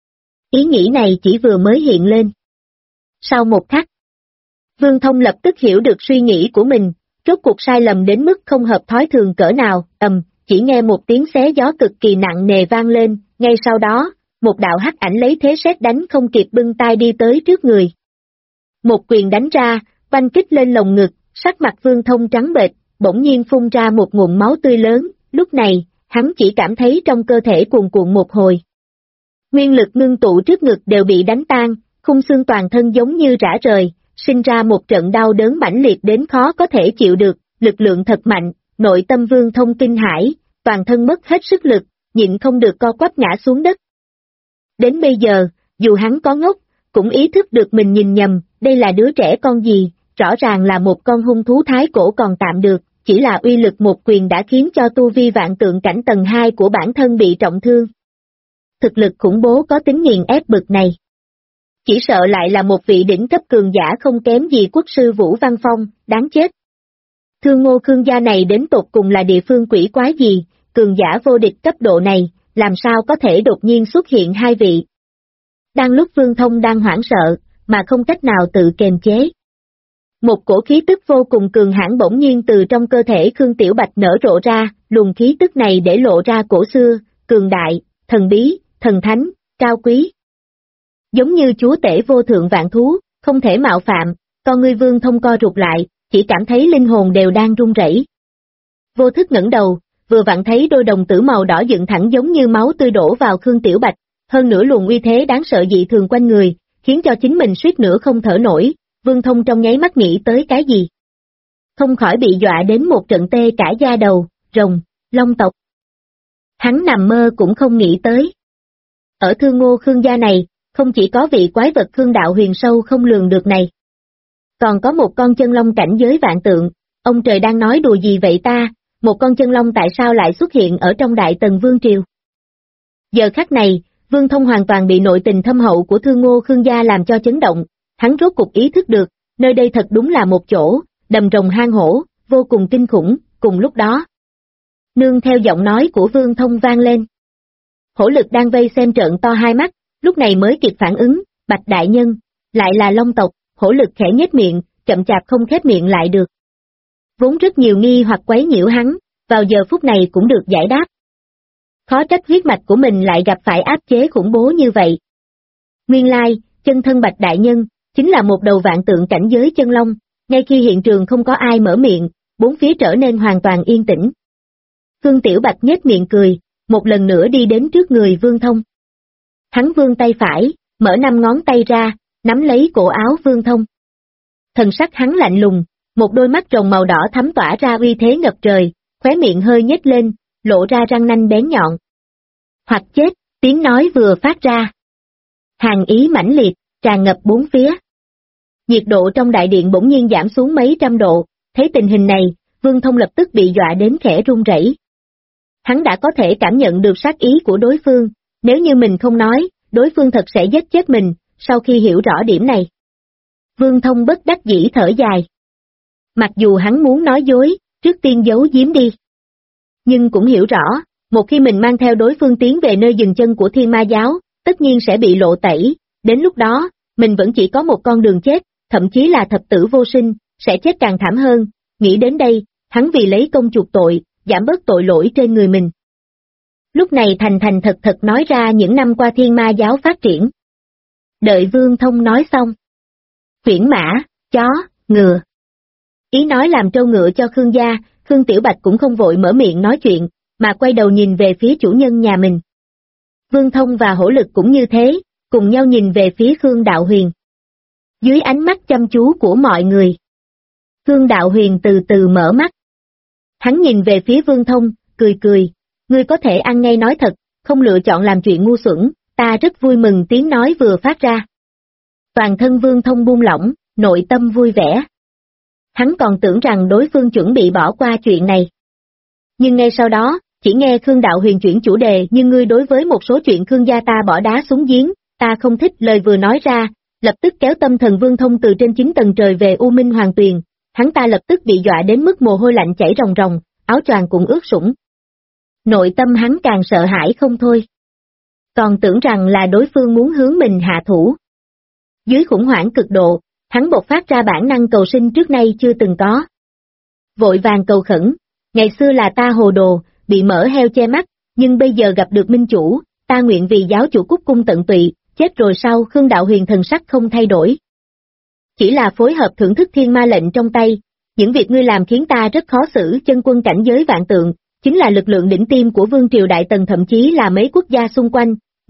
Ý nghĩ này chỉ vừa mới hiện lên. Sau một khắc, Vương Thông lập tức hiểu được suy nghĩ của mình, rốt cuộc sai lầm đến mức không hợp thói thường cỡ nào, chỉ nghe một tiếng xé gió cực kỳ nặng nề vang lên, ngay sau đó, một đạo hắc ảnh lấy thế sét đánh không kịp bưng tay đi tới trước người. Một quyền đánh ra, oanh kích lên lồng ngực, sắc mặt Vương Thông trắng bệch, bỗng nhiên phun ra một ngụm máu tươi lớn, lúc này, hắn chỉ cảm thấy trong cơ thể cuồn cuộn một hồi. Nguyên lực ngưng tụ trước ngực đều bị đánh tan, khung xương toàn thân giống như rã rời, sinh ra một trận đau đớn mãnh liệt đến khó có thể chịu được, lực lượng thật mạnh, nội tâm Vương Thông kinh hãi, toàn thân mất hết sức lực, nhịn không được co quắp ngã xuống đất. Đến bây giờ, dù hắn có ngốc, cũng ý thức được mình nhìn nhầm, đây là đứa trẻ con gì, rõ ràng là một con hung thú thái cổ còn tạm được, chỉ là uy lực một quyền đã khiến cho tu vi vạn tượng cảnh tầng 2 của bản thân bị trọng thương. Thực lực khủng bố có tính nghiền ép bực này. Chỉ sợ lại là một vị đỉnh cấp cường giả không kém gì quốc sư Vũ Văn Phong, đáng chết. Thương Ngô Khương gia này đến tột cùng là địa phương quỷ quái gì, cường giả vô địch cấp độ này, làm sao có thể đột nhiên xuất hiện hai vị. Đang lúc Vương Thông đang hoảng sợ, mà không cách nào tự kiềm chế. Một cổ khí tức vô cùng cường hãn bỗng nhiên từ trong cơ thể Khương Tiểu Bạch nở rộ ra, luồng khí tức này để lộ ra cổ xưa, cường đại, thần bí, thần thánh, cao quý. Giống như chúa tể vô thượng vạn thú, không thể mạo phạm, con ngươi Vương Thông co rụt lại, chỉ cảm thấy linh hồn đều đang run rẩy. Vô thức ngẩng đầu, vừa vặn thấy đôi đồng tử màu đỏ dựng thẳng giống như máu tươi đổ vào Khương Tiểu Bạch, hơn nữa luồng uy thế đáng sợ dị thường quanh người, khiến cho chính mình suýt nữa không thở nổi. Vương Thông trong nháy mắt nghĩ tới cái gì? Không khỏi bị dọa đến một trận tê cả da đầu, rồng, long tộc. Hắn nằm mơ cũng không nghĩ tới. Ở Thương Ngô Khương gia này, không chỉ có vị quái vật Khương đạo huyền sâu không lường được này. Còn có một con chân long cảnh giới vạn tượng, ông trời đang nói đùa gì vậy ta, một con chân long tại sao lại xuất hiện ở trong Đại Tần Vương Triều? Giờ khắc này, Vương Thông hoàn toàn bị nội tình thâm hậu của Thương Ngô Khương gia làm cho chấn động, hắn rốt cục ý thức được, nơi đây thật đúng là một chỗ, đầm rồng hang hổ, vô cùng kinh khủng, cùng lúc đó. Nương theo giọng nói của Vương Thông vang lên. Hổ Lực đang vây xem trợn to hai mắt, lúc này mới kịp phản ứng, Bạch đại nhân, lại là long tộc, Hổ Lực khẽ nhếch miệng, chậm chạp không khép miệng lại được. Vốn rất nhiều nghi hoặc quấy nhiễu hắn, vào giờ phút này cũng được giải đáp. Khó trách huyết mạch của mình lại gặp phải áp chế khủng bố như vậy. Nguyên lai, chân thân Bạch đại nhân, chính là một đầu vạn tượng cảnh giới chân long, ngay khi hiện trường không có ai mở miệng, bốn phía trở nên hoàn toàn yên tĩnh. Khương Tiểu Bạch nhếch miệng cười, một lần nữa đi đến trước người Vương Thông. Hắn vươn tay phải, mở 5 ngón tay ra, nắm lấy cổ áo Vương Thông. Thần sắc hắn lạnh lùng, một đôi mắt rồng màu đỏ thắm tỏa ra uy thế ngập trời, khóe miệng hơi nhếch lên, lộ ra răng nanh bén nhọn. Hoặc chết, tiếng nói vừa phát ra. Hàn ý mãnh liệt, tràn ngập bốn phía. Nhiệt độ trong đại điện bỗng nhiên giảm xuống mấy trăm độ, thấy tình hình này, Vương Thông lập tức bị dọa đến khẽ run rẩy. Hắn đã có thể cảm nhận được sát ý của đối phương, nếu như mình không nói, đối phương thật sẽ giết chết mình, sau khi hiểu rõ điểm này. Vương Thông bất đắc dĩ thở dài. Mặc dù hắn muốn nói dối, trước tiên giấu giếm đi. Nhưng cũng hiểu rõ, một khi mình mang theo đối phương tiến về nơi dừng chân của Thiên Ma giáo, tất nhiên sẽ bị lộ tẩy, đến lúc đó, mình vẫn chỉ có một con đường chết, thậm chí là thập tử vô sinh, sẽ chết càng thảm hơn. Nghĩ đến đây, hắn vì lấy công chuộc tội, giảm bớt tội lỗi trên người mình. Lúc này thành thành thật thật nói ra những năm qua Thiên Ma giáo phát triển. Đợi Vương Thông nói xong. Huyễn mã, chó, ngựa. Ý nói làm trâu ngựa cho Khương gia, Khương Tiểu Bạch cũng không vội mở miệng nói chuyện, mà quay đầu nhìn về phía chủ nhân nhà mình. Vương Thông và Hổ Lực cũng như thế, cùng nhau nhìn về phía Khương Đạo Huyền. Dưới ánh mắt chăm chú của mọi người, Khương Đạo Huyền từ từ mở mắt. Hắn nhìn về phía Vương Thông, cười cười, ngươi có thể ăn ngay nói thật, không lựa chọn làm chuyện ngu xuẩn, ta rất vui mừng tiếng nói vừa phát ra. Toàn thân Vương Thông buông lỏng, nội tâm vui vẻ. Hắn còn tưởng rằng đối phương chuẩn bị bỏ qua chuyện này. Nhưng ngay sau đó, chỉ nghe Khương Đạo Huyền chuyển chủ đề, nhưng ngươi đối với một số chuyện Khương gia ta bỏ đá xuống giếng, ta không thích. Lời vừa nói ra, lập tức kéo tâm thần Vương Thông từ trên 9 tầng trời về U Minh Hoàng Tuyền, hắn ta lập tức bị dọa đến mức mồ hôi lạnh chảy ròng ròng, áo choàng cũng ướt sũng. Nội tâm hắn càng sợ hãi không thôi. Còn tưởng rằng là đối phương muốn hướng mình hạ thủ. Dưới khủng hoảng cực độ, hắn bộc phát ra bản năng cầu sinh trước nay chưa từng có. Vội vàng cầu khẩn, ngày xưa là ta hồ đồ, bị mỡ heo che mắt, nhưng bây giờ gặp được minh chủ, ta nguyện vì giáo chủ Cúc Cung tận tụy, chết rồi sau. Khương Đạo Huyền thần sắc không thay đổi. Chỉ là phối hợp thưởng thức thiên ma lệnh trong tay, những việc ngươi làm khiến ta rất khó xử. Chân quân cảnh giới vạn tượng, chính là lực lượng đỉnh tiêm của Vương triều Đại Tần, thậm chí là mấy quốc gia xung quanh,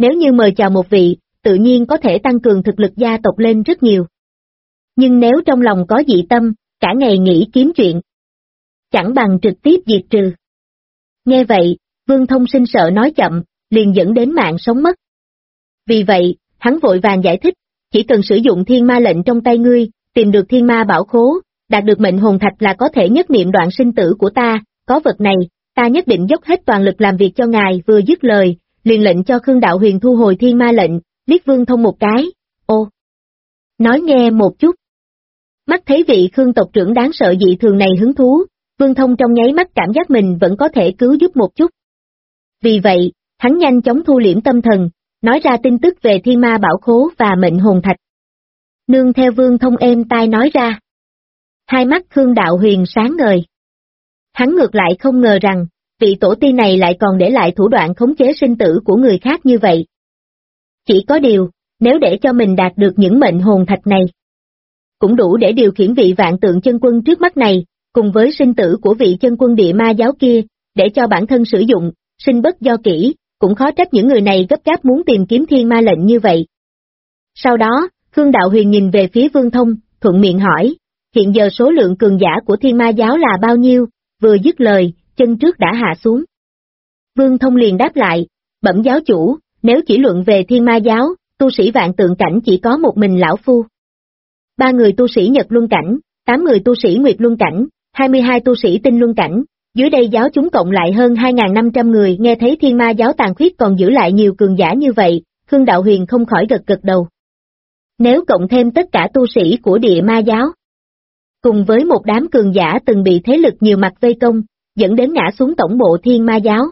Nếu như mời chào một vị, tự nhiên có thể tăng cường thực lực gia tộc lên rất nhiều. Nhưng nếu trong lòng có dị tâm, cả ngày nghĩ kiếm chuyện, chẳng bằng trực tiếp diệt trừ. Nghe vậy, Vương Thông Sinh sợ nói chậm, liền dẫn đến mạng sống mất. Vì vậy, hắn vội vàng giải thích, chỉ cần sử dụng thiên ma lệnh trong tay ngươi, tìm được thiên ma bảo khố, đạt được mệnh hồn thạch là có thể nhất niệm đoạn sinh tử của ta, có vật này, ta nhất định dốc hết toàn lực làm việc cho ngài. Vừa dứt lời, liền lệnh cho Khương Đạo Huyền thu hồi thiên ma lệnh, liếc Vương Thông một cái, ô, nói nghe một chút. Mắt thấy vị Khương tộc trưởng đáng sợ dị thường này hứng thú, Vương Thông trong nháy mắt cảm giác mình vẫn có thể cứu giúp một chút. Vì vậy, hắn nhanh chóng thu liễm tâm thần, nói ra tin tức về thiên ma bảo khố và mệnh hồn thạch. Nương theo Vương Thông êm tai nói ra. Hai mắt Khương Đạo Huyền sáng ngời. Hắn ngược lại không ngờ rằng, vị tổ tiên này lại còn để lại thủ đoạn khống chế sinh tử của người khác như vậy. Chỉ có điều, nếu để cho mình đạt được những mệnh hồn thạch này, cũng đủ để điều khiển vị vạn tượng chân quân trước mắt này, cùng với sinh tử của vị chân quân địa ma giáo kia, để cho bản thân sử dụng, sinh bất do kỷ, cũng khó trách những người này gấp gáp muốn tìm kiếm thiên ma lệnh như vậy. Sau đó, Khương Đạo Huyền nhìn về phía Vương Thông, thuận miệng hỏi, hiện giờ số lượng cường giả của thiên ma giáo là bao nhiêu? Vừa dứt lời, chân trước đã hạ xuống. Vương Thông liền đáp lại, bẩm giáo chủ, nếu chỉ luận về thiên ma giáo, tu sĩ vạn tượng cảnh chỉ có một mình lão phu. 3 người tu sĩ Nhật Luân cảnh, 8 người tu sĩ Nguyệt Luân cảnh, 22 tu sĩ Tinh Luân cảnh, dưới đây giáo chúng cộng lại hơn 2.500 người. Nghe thấy thiên ma giáo tàn khuyết còn giữ lại nhiều cường giả như vậy, Khương Đạo Huyền không khỏi gật đầu. Nếu cộng thêm tất cả tu sĩ của địa ma giáo, cùng với một đám cường giả từng bị thế lực nhiều mặt vây công, dẫn đến ngã xuống tổng bộ thiên ma giáo.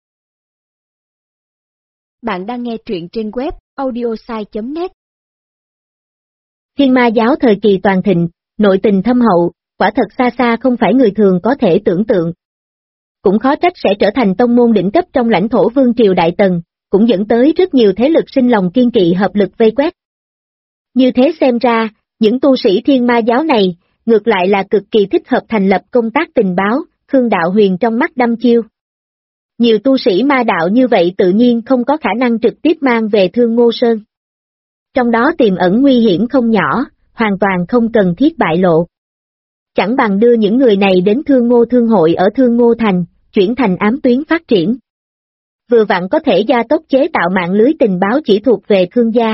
Bạn đang nghe truyện trên web audiosai.net. Thiên ma giáo thời kỳ toàn thịnh, nội tình thâm hậu, quả thật xa xa không phải người thường có thể tưởng tượng. Cũng khó trách sẽ trở thành tông môn đỉnh cấp trong lãnh thổ vương triều Đại Tần, cũng dẫn tới rất nhiều thế lực sinh lòng kiên kỵ hợp lực vây quét. Như thế xem ra, những tu sĩ thiên ma giáo này, ngược lại là cực kỳ thích hợp thành lập công tác tình báo. Khương Đạo Huyền trong mắt đăm chiêu. Nhiều tu sĩ ma đạo như vậy tự nhiên không có khả năng trực tiếp mang về Thương Ngô Sơn. Trong đó tiềm ẩn nguy hiểm không nhỏ, hoàn toàn không cần thiết bại lộ. Chẳng bằng đưa những người này đến Thương Ngô Thương hội ở Thương Ngô Thành, chuyển thành ám tuyến phát triển. Vừa vặn có thể gia tốc chế tạo mạng lưới tình báo chỉ thuộc về Khương gia.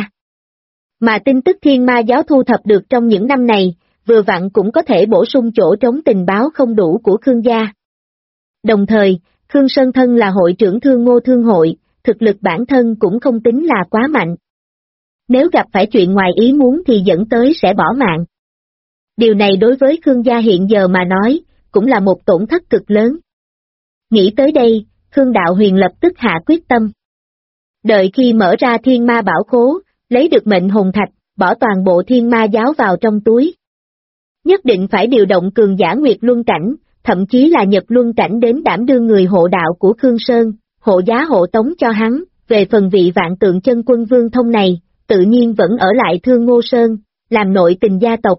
Mà tin tức thiên ma giáo thu thập được trong những năm này, vừa vặn cũng có thể bổ sung chỗ trống tình báo không đủ của Khương gia. Đồng thời, Khương Sơn Thân là hội trưởng Thương Ngô Thương hội, thực lực bản thân cũng không tính là quá mạnh. Nếu gặp phải chuyện ngoài ý muốn thì dẫn tới sẽ bỏ mạng. Điều này đối với Khương gia hiện giờ mà nói, cũng là một tổn thất cực lớn. Nghĩ tới đây, Khương Đạo Huyền lập tức hạ quyết tâm. Đợi khi mở ra thiên ma bảo khố, lấy được mệnh hồn thạch, bỏ toàn bộ thiên ma giáo vào trong túi. Nhất định phải điều động cường giả Nguyệt Luân cảnh, thậm chí là Nhật Luân cảnh đến đảm đương người hộ đạo của Khương Sơn, hộ giá hộ tống cho hắn. Về phần vị vạn tượng chân quân Vương Thông này, tự nhiên vẫn ở lại Thương Ngô Sơn, làm nội tình gia tộc.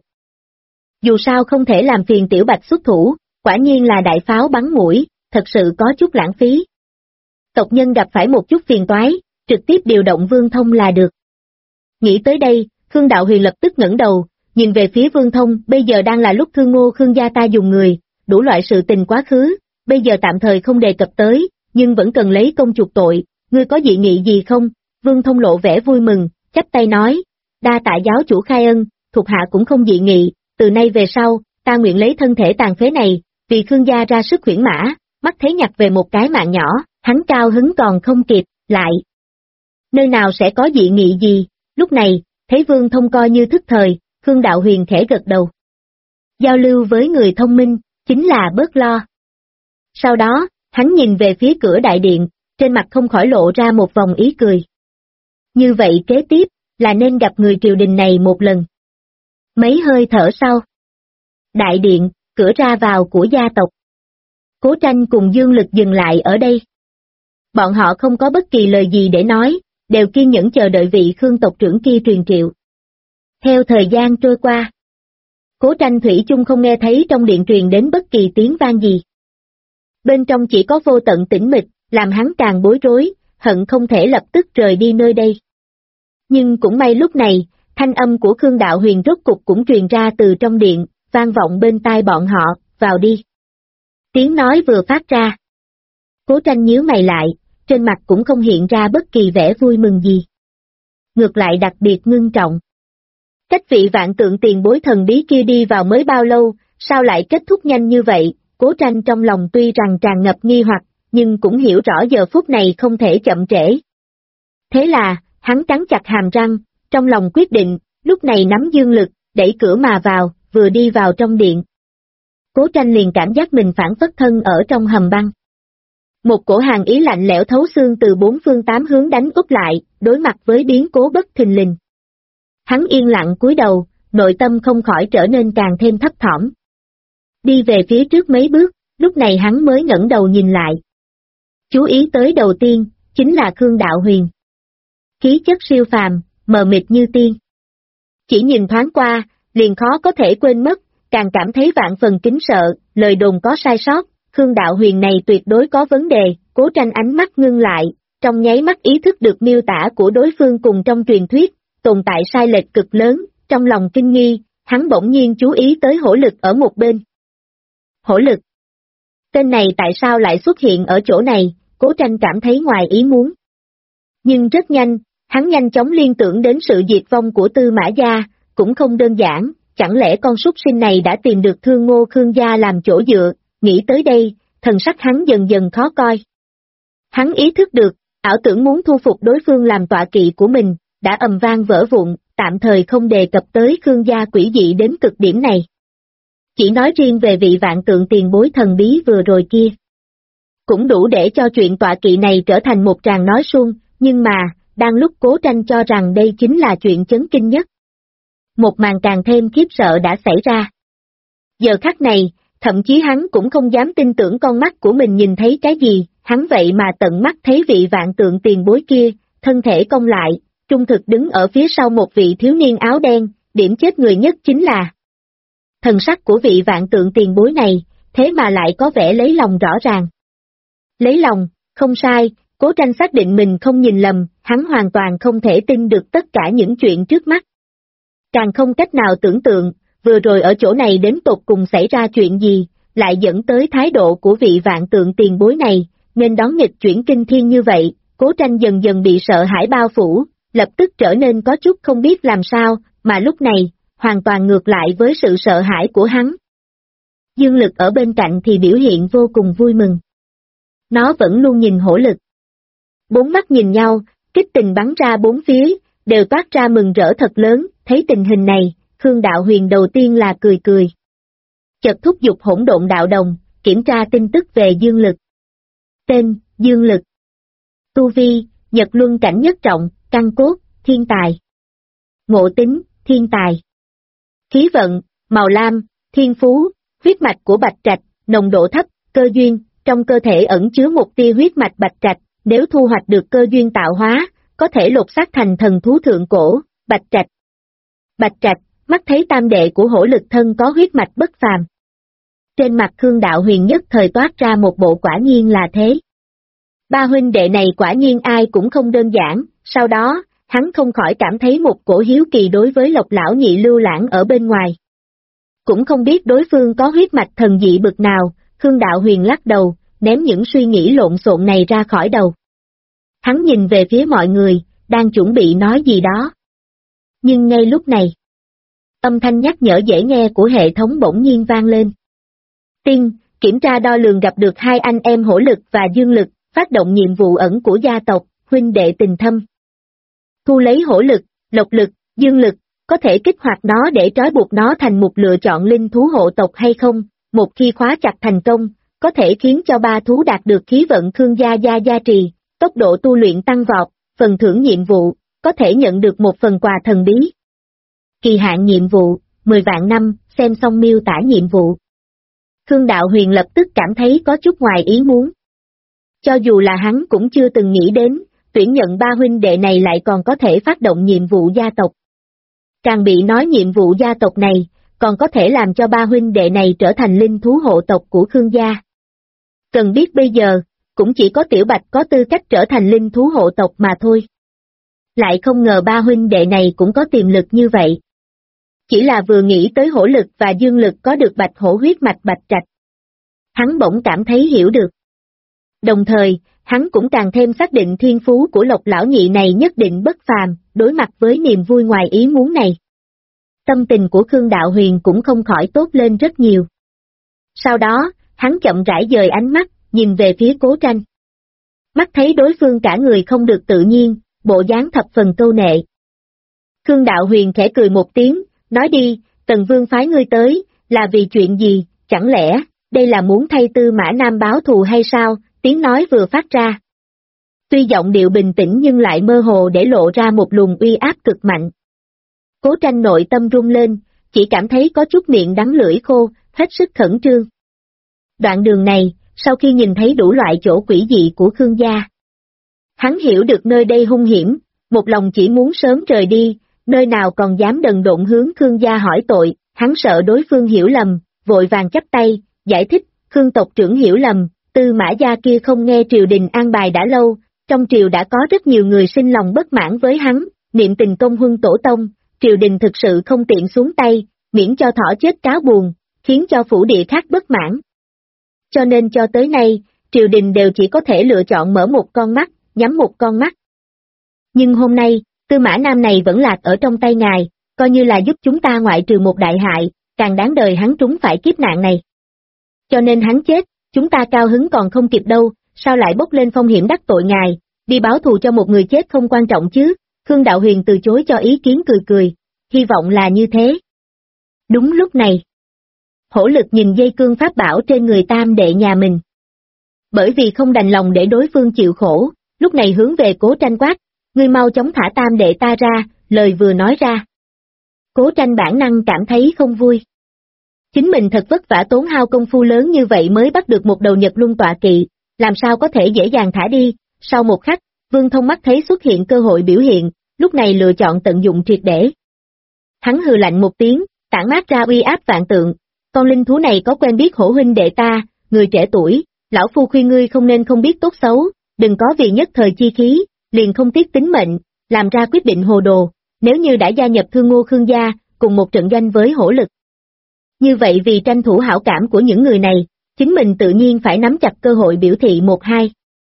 Dù sao không thể làm phiền Tiểu Bạch xuất thủ, quả nhiên là đại pháo bắn mũi, thật sự có chút lãng phí. Tộc nhân gặp phải một chút phiền toái, trực tiếp điều động Vương Thông là được. Nghĩ tới đây, Khương Đạo Huyền lập tức ngẩng đầu, nhìn về phía Vương Thông. Bây giờ đang là lúc Thương Ngô Khương gia ta dùng người, đủ loại sự tình quá khứ, bây giờ tạm thời không đề cập tới, nhưng vẫn cần lấy công chuộc tội. Ngươi có dị nghị gì không? Vương Thông lộ vẻ vui mừng, chắp tay nói, đa tạ giáo chủ khai ân, thuộc hạ cũng không dị nghị, từ nay về sau, ta nguyện lấy thân thể tàn phế này, vì Khương gia ra sức khuyển mã, mắt thấy nhặt về một cái mạng nhỏ, hắn cao hứng còn không kịp, lại. Nơi nào sẽ có dị nghị gì? Lúc này, thấy Vương Thông coi như thức thời, Khương Đạo Huyền khẽ gật đầu. Giao lưu với người thông minh, chính là bớt lo. Sau đó, hắn nhìn về phía cửa đại điện, trên mặt không khỏi lộ ra một vòng ý cười. Như vậy kế tiếp, là nên gặp người triều đình này một lần. Mấy hơi thở sau. Đại điện, cửa ra vào của gia tộc. Cố Tranh cùng Dương Lực dừng lại ở đây. Bọn họ không có bất kỳ lời gì để nói, đều kiên nhẫn chờ đợi vị Khương tộc trưởng kia truyền triệu. Theo thời gian trôi qua, Cố Tranh thủy chung không nghe thấy trong điện truyền đến bất kỳ tiếng vang gì. Bên trong chỉ có vô tận tĩnh mịch, làm hắn càng bối rối, hận không thể lập tức rời đi nơi đây. Nhưng cũng may lúc này, thanh âm của Khương Đạo Huyền rốt cục cũng truyền ra từ trong điện, vang vọng bên tai bọn họ, vào đi. Tiếng nói vừa phát ra. Cố Tranh nhíu mày lại, trên mặt cũng không hiện ra bất kỳ vẻ vui mừng gì. Ngược lại đặc biệt ngưng trọng. Cách vị vạn tượng tiền bối thần bí kia đi vào mới bao lâu, sao lại kết thúc nhanh như vậy? Cố Tranh trong lòng tuy rằng tràn ngập nghi hoặc, nhưng cũng hiểu rõ giờ phút này không thể chậm trễ. Thế là, hắn cắn chặt hàm răng, trong lòng quyết định, lúc này nắm dương lực, đẩy cửa mà vào, vừa đi vào trong điện. Cố Tranh liền cảm giác mình phản phất thân ở trong hầm băng. Một cổ hàn ý lạnh lẽo thấu xương từ bốn phương tám hướng đánh úp lại, đối mặt với biến cố bất thình lình. Hắn yên lặng cúi đầu, nội tâm không khỏi trở nên càng thêm thấp thỏm. Đi về phía trước mấy bước, lúc này hắn mới ngẩng đầu nhìn lại. Chú ý tới đầu tiên, chính là Khương Đạo Huyền. Khí chất siêu phàm, mờ mịt như tiên. Chỉ nhìn thoáng qua, liền khó có thể quên mất, càng cảm thấy vạn phần kính sợ, lời đồn có sai sót, Khương Đạo Huyền này tuyệt đối có vấn đề. Cố Tranh ánh mắt ngưng lại, trong nháy mắt ý thức được miêu tả của đối phương cùng trong truyền thuyết, tồn tại sai lệch cực lớn, trong lòng kinh nghi, hắn bỗng nhiên chú ý tới Hổ Lực ở một bên. Hổ Lực? Tên này tại sao lại xuất hiện ở chỗ này? Cố Tranh cảm thấy ngoài ý muốn. Nhưng rất nhanh, hắn nhanh chóng liên tưởng đến sự diệt vong của Tư Mã Gia, cũng không đơn giản, chẳng lẽ con súc sinh này đã tìm được Thương Ngô Khương gia làm chỗ dựa, nghĩ tới đây, thần sắc hắn dần dần khó coi. Hắn ý thức được, ảo tưởng muốn thu phục đối phương làm tọa kỵ của mình, đã ầm vang vỡ vụn, tạm thời không đề cập tới Khương gia quỷ dị đến cực điểm này. Chỉ nói riêng về vị vạn tượng tiền bối thần bí vừa rồi kia. Cũng đủ để cho chuyện tọa kỵ này trở thành một tràng nói suông, nhưng mà, đang lúc Cố Tranh cho rằng đây chính là chuyện chấn kinh nhất. Một màn càng thêm khiếp sợ đã xảy ra. Giờ khắc này, thậm chí hắn cũng không dám tin tưởng con mắt của mình nhìn thấy cái gì, hắn vậy mà tận mắt thấy vị vạn tượng tiền bối kia, thân thể cong lại, trung thực đứng ở phía sau một vị thiếu niên áo đen, điểm chết người nhất chính là thần sắc của vị vạn tượng tiền bối này, thế mà lại có vẻ lấy lòng rõ ràng. Lấy lòng, không sai, Cố Tranh xác định mình không nhìn lầm, hắn hoàn toàn không thể tin được tất cả những chuyện trước mắt. Càng không cách nào tưởng tượng, vừa rồi ở chỗ này đến tột cùng xảy ra chuyện gì, lại dẫn tới thái độ của vị vạn tượng tiền bối này, nên đón nghịch chuyển kinh thiên như vậy. Cố Tranh dần dần bị sợ hãi bao phủ, lập tức trở nên có chút không biết làm sao, mà lúc này, hoàn toàn ngược lại với sự sợ hãi của hắn. Dương Lực ở bên cạnh thì biểu hiện vô cùng vui mừng. Nó vẫn luôn nhìn Hổ Lực. Bốn mắt nhìn nhau, kích tình bắn ra bốn phía, đều toát ra mừng rỡ thật lớn, thấy tình hình này, Khương Đạo Huyền đầu tiên là cười cười. Chợt thúc giục hỗn độn đạo đồng, kiểm tra tin tức về Dương Lực. Tên, Dương Lực. Tu vi, Nhật Luân cảnh nhất trọng, căn cốt, thiên tài. Ngộ tính, thiên tài. Khí vận, màu lam, thiên phú, huyết mạch của Bạch Trạch, nồng độ thấp, cơ duyên, trong cơ thể ẩn chứa một tia huyết mạch Bạch Trạch, nếu thu hoạch được cơ duyên tạo hóa, có thể lột xác thành thần thú thượng cổ, Bạch Trạch. Bạch Trạch, mắt thấy tam đệ của Hổ Lực thân có huyết mạch bất phàm. Trên mặt Khương Đạo Huyền nhất thời toát ra một bộ quả nhiên là thế. Ba huynh đệ này quả nhiên ai cũng không đơn giản, sau đó, hắn không khỏi cảm thấy một cổ hiếu kỳ đối với Lộc lão nhị lưu lãng ở bên ngoài. Cũng không biết đối phương có huyết mạch thần dị bực nào, Khương Đạo Huyền lắc đầu, ném những suy nghĩ lộn xộn này ra khỏi đầu. Hắn nhìn về phía mọi người, đang chuẩn bị nói gì đó. Nhưng ngay lúc này, âm thanh nhắc nhở dễ nghe của hệ thống bỗng nhiên vang lên. Tiên, kiểm tra đo lường gặp được hai anh em Hổ Lực và Dương Lực, phát động nhiệm vụ ẩn của gia tộc, huynh đệ tình thâm. Thu lấy Hổ Lực, Lộc Lực, Dương Lực, có thể kích hoạt nó để trói buộc nó thành một lựa chọn linh thú hộ tộc hay không, một khi khóa chặt thành công, có thể khiến cho ba thú đạt được khí vận Khương gia gia trì, tốc độ tu luyện tăng vọt, phần thưởng nhiệm vụ, có thể nhận được một phần quà thần bí. Kỳ hạn nhiệm vụ, 10 vạn năm, xem xong miêu tả nhiệm vụ. Khương Đạo Huyền lập tức cảm thấy có chút ngoài ý muốn. Cho dù là hắn cũng chưa từng nghĩ đến, tuyển nhận ba huynh đệ này lại còn có thể phát động nhiệm vụ gia tộc. Càng bị nói nhiệm vụ gia tộc này, còn có thể làm cho ba huynh đệ này trở thành linh thú hộ tộc của Khương gia. Cần biết bây giờ, cũng chỉ có Tiểu Bạch có tư cách trở thành linh thú hộ tộc mà thôi. Lại không ngờ ba huynh đệ này cũng có tiềm lực như vậy. Chỉ là vừa nghĩ tới hổ lực và dương lực có được bạch hổ huyết mạch bạch trạch. Hắn bỗng cảm thấy hiểu được. Đồng thời, hắn cũng càng thêm xác định thiên phú của Lộc lão nhị này nhất định bất phàm, đối mặt với niềm vui ngoài ý muốn này. Tâm tình của Khương Đạo Huyền cũng không khỏi tốt lên rất nhiều. Sau đó, hắn chậm rãi dời ánh mắt, nhìn về phía Cố Tranh. Mắt thấy đối phương cả người không được tự nhiên, bộ dáng thập phần câu nệ. Khương Đạo Huyền khẽ cười một tiếng, nói đi, Tần Vương phái ngươi tới, là vì chuyện gì, chẳng lẽ, đây là muốn thay Tư Mã Nam báo thù hay sao, tiếng nói vừa phát ra. Tuy giọng điệu bình tĩnh nhưng lại mơ hồ để lộ ra một luồng uy áp cực mạnh. Cố Tranh nội tâm rung lên, chỉ cảm thấy có chút miệng đắng lưỡi khô, hết sức khẩn trương. Đoạn đường này, sau khi nhìn thấy đủ loại chỗ quỷ dị của Khương gia, hắn hiểu được nơi đây hung hiểm, một lòng chỉ muốn sớm rời đi, nơi nào còn dám đần độn hướng Khương gia hỏi tội, hắn sợ đối phương hiểu lầm, vội vàng chắp tay, giải thích, Khương tộc trưởng hiểu lầm, Tư Mã gia kia không nghe triều đình an bài đã lâu, trong triều đã có rất nhiều người sinh lòng bất mãn với hắn, niệm tình công huân tổ tông, triều đình thực sự không tiện xuống tay, miễn cho thỏ chết cáo buồn, khiến cho phủ địa khác bất mãn. Cho nên cho tới nay, triều đình đều chỉ có thể lựa chọn mở một con mắt, nhắm một con mắt. Nhưng hôm nay, Tư Mã Nam này vẫn lạc ở trong tay ngài, coi như là giúp chúng ta ngoại trừ một đại hại, càng đáng đời hắn trúng phải kiếp nạn này. Cho nên hắn chết, chúng ta cao hứng còn không kịp đâu, sao lại bốc lên phong hiểm đắc tội ngài, đi báo thù cho một người chết không quan trọng chứ, Khương Đạo Huyền từ chối cho ý kiến cười cười, hy vọng là như thế. Đúng lúc này, hổ lực nhìn dây cương pháp bảo trên người tam đệ nhà mình. Bởi vì không đành lòng để đối phương chịu khổ, lúc này hướng về Cố Tranh quát, ngươi mau chóng thả tam đệ ta ra, lời vừa nói ra. Cố Tranh bản năng cảm thấy không vui. Chính mình thật vất vả tốn hao công phu lớn như vậy mới bắt được một đầu Nhật Luân tọa kỵ, làm sao có thể dễ dàng thả đi, sau một khắc, Vương Thông mắt thấy xuất hiện cơ hội biểu hiện, lúc này lựa chọn tận dụng triệt để. Hắn hừ lạnh một tiếng, tản mát ra uy áp vạn tượng, con linh thú này có quen biết hổ huynh đệ ta, người trẻ tuổi, lão phu khuyên ngươi không nên không biết tốt xấu, đừng có vì nhất thời chi khí, liền không tiếc tính mệnh, làm ra quyết định hồ đồ, nếu như đã gia nhập Thương Ngô Khương gia, cùng một trận doanh với hổ lực. Như vậy vì tranh thủ hảo cảm của những người này, chính mình tự nhiên phải nắm chặt cơ hội biểu thị một hai.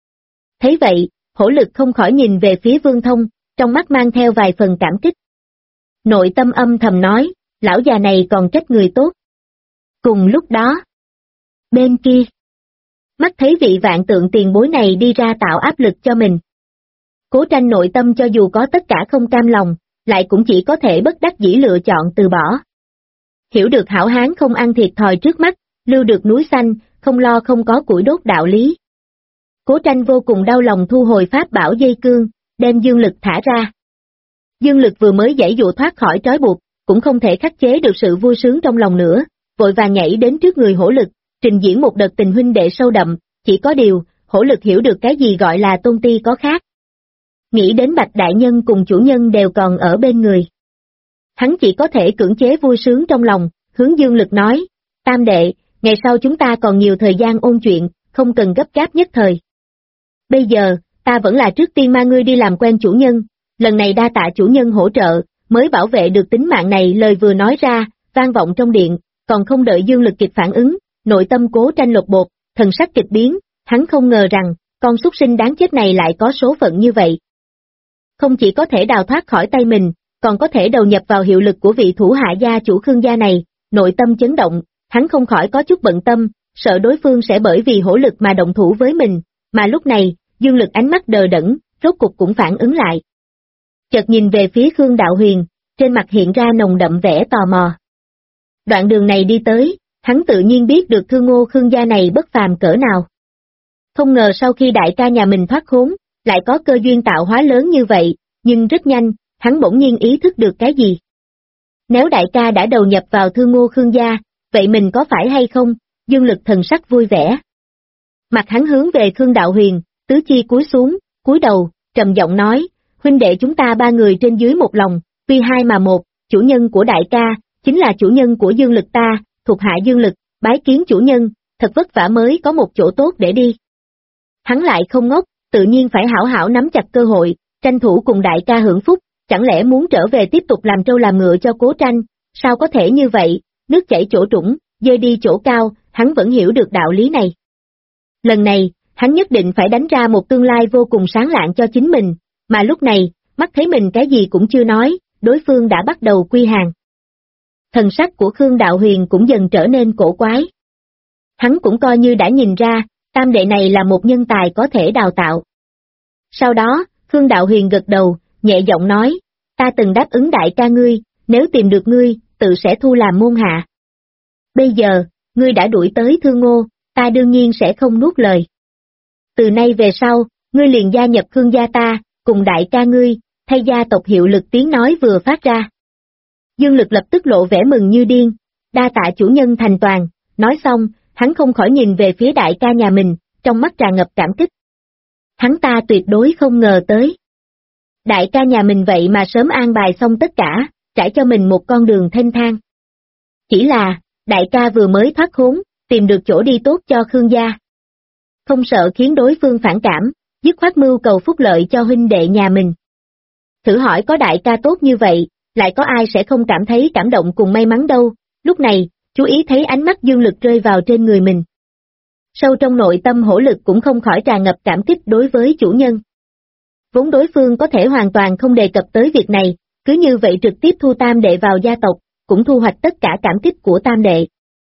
Thấy vậy, hổ lực không khỏi nhìn về phía Vương Thông, trong mắt mang theo vài phần cảm kích. Nội tâm âm thầm nói, lão già này còn trách người tốt. Cùng lúc đó, bên kia, mắt thấy vị vạn tượng tiền bối này đi ra tạo áp lực cho mình. Cố Tranh nội tâm cho dù có tất cả không cam lòng, lại cũng chỉ có thể bất đắc dĩ lựa chọn từ bỏ. Hiểu được hảo hán không ăn thiệt thòi trước mắt, lưu được núi xanh, không lo không có củi đốt đạo lý. Cố Tranh vô cùng đau lòng thu hồi pháp bảo dây cương, đem dương lực thả ra. Dương lực vừa mới giãy dụa thoát khỏi trói buộc, cũng không thể khắc chế được sự vui sướng trong lòng nữa, vội vàng nhảy đến trước người hổ lực, trình diễn một đợt tình huynh đệ sâu đậm, chỉ có điều, hổ lực hiểu được cái gì gọi là tôn ti có khác. Nghĩ đến Bạch Đại Nhân cùng chủ nhân đều còn ở bên người. Hắn chỉ có thể cưỡng chế vui sướng trong lòng, hướng dương lực nói, tam đệ, ngày sau chúng ta còn nhiều thời gian ôn chuyện, không cần gấp gáp nhất thời. Bây giờ, ta vẫn là trước tiên mang ngươi đi làm quen chủ nhân, lần này đa tạ chủ nhân hỗ trợ, mới bảo vệ được tính mạng này. Lời vừa nói ra, vang vọng trong điện, còn không đợi dương lực kịp phản ứng, nội tâm Cố Tranh lột bột, thần sắc kịch biến, hắn không ngờ rằng, con súc sinh đáng chết này lại có số phận như vậy. Không chỉ có thể đào thoát khỏi tay mình, còn có thể đầu nhập vào hiệu lực của vị thủ hạ gia chủ Khương gia này, nội tâm chấn động, hắn không khỏi có chút bận tâm, sợ đối phương sẽ bởi vì hổ lực mà động thủ với mình, mà lúc này, dương lực ánh mắt đờ đẫn, rốt cục cũng phản ứng lại. Chợt nhìn về phía Khương Đạo Huyền, trên mặt hiện ra nồng đậm vẻ tò mò. Đoạn đường này đi tới, hắn tự nhiên biết được Thương Ngô Khương gia này bất phàm cỡ nào. Không ngờ sau khi đại ca nhà mình thoát khốn, lại có cơ duyên tạo hóa lớn như vậy, nhưng rất nhanh, hắn bỗng nhiên ý thức được cái gì. Nếu đại ca đã đầu nhập vào Thương Ngô Khương gia, vậy mình có phải hay không? Dương lực thần sắc vui vẻ. Mặt hắn hướng về Khương Đạo Huyền, tứ chi cúi xuống, cúi đầu, trầm giọng nói, huynh đệ chúng ta ba người trên dưới một lòng, tuy hai mà một, chủ nhân của đại ca, chính là chủ nhân của dương lực ta, thuộc hạ dương lực, bái kiến chủ nhân, thật vất vả mới có một chỗ tốt để đi. Hắn lại không ngốc, tự nhiên phải hảo hảo nắm chặt cơ hội, tranh thủ cùng đại ca hưởng phúc, chẳng lẽ muốn trở về tiếp tục làm trâu làm ngựa cho Cố Tranh, sao có thể như vậy, nước chảy chỗ trũng, dơi đi chỗ cao, hắn vẫn hiểu được đạo lý này. Lần này, hắn nhất định phải đánh ra một tương lai vô cùng sáng lạng cho chính mình, mà lúc này, mắt thấy mình cái gì cũng chưa nói, đối phương đã bắt đầu quy hàng. Thần sắc của Khương Đạo Huyền cũng dần trở nên cổ quái. Hắn cũng coi như đã nhìn ra, tam đệ này là một nhân tài có thể đào tạo. Sau đó, Khương Đạo Huyền gật đầu, nhẹ giọng nói, ta từng đáp ứng đại ca ngươi, nếu tìm được ngươi, tự sẽ thu làm môn hạ. Bây giờ, ngươi đã đuổi tới Thương Ngô, ta đương nhiên sẽ không nuốt lời. Từ nay về sau, ngươi liền gia nhập Khương gia ta, cùng đại ca ngươi, thay gia tộc hiệu lực tiếng nói vừa phát ra. Dương Lực lập tức lộ vẻ mừng như điên, đa tạ chủ nhân thành toàn, nói xong, hắn không khỏi nhìn về phía đại ca nhà mình, trong mắt tràn ngập cảm kích. Hắn ta tuyệt đối không ngờ tới. Đại ca nhà mình vậy mà sớm an bài xong tất cả, trải cho mình một con đường thênh thang. Chỉ là, đại ca vừa mới thoát khốn, tìm được chỗ đi tốt cho Khương gia. Không sợ khiến đối phương phản cảm, dứt khoát mưu cầu phúc lợi cho huynh đệ nhà mình. Thử hỏi có đại ca tốt như vậy, lại có ai sẽ không cảm thấy cảm động cùng may mắn đâu, lúc này, chú ý thấy ánh mắt Dương Lực rơi vào trên người mình. Sâu trong nội tâm Hổ Lực cũng không khỏi tràn ngập cảm kích đối với chủ nhân. Vốn đối phương có thể hoàn toàn không đề cập tới việc này, cứ như vậy trực tiếp thu tam đệ vào gia tộc, cũng thu hoạch tất cả cảm kích của tam đệ.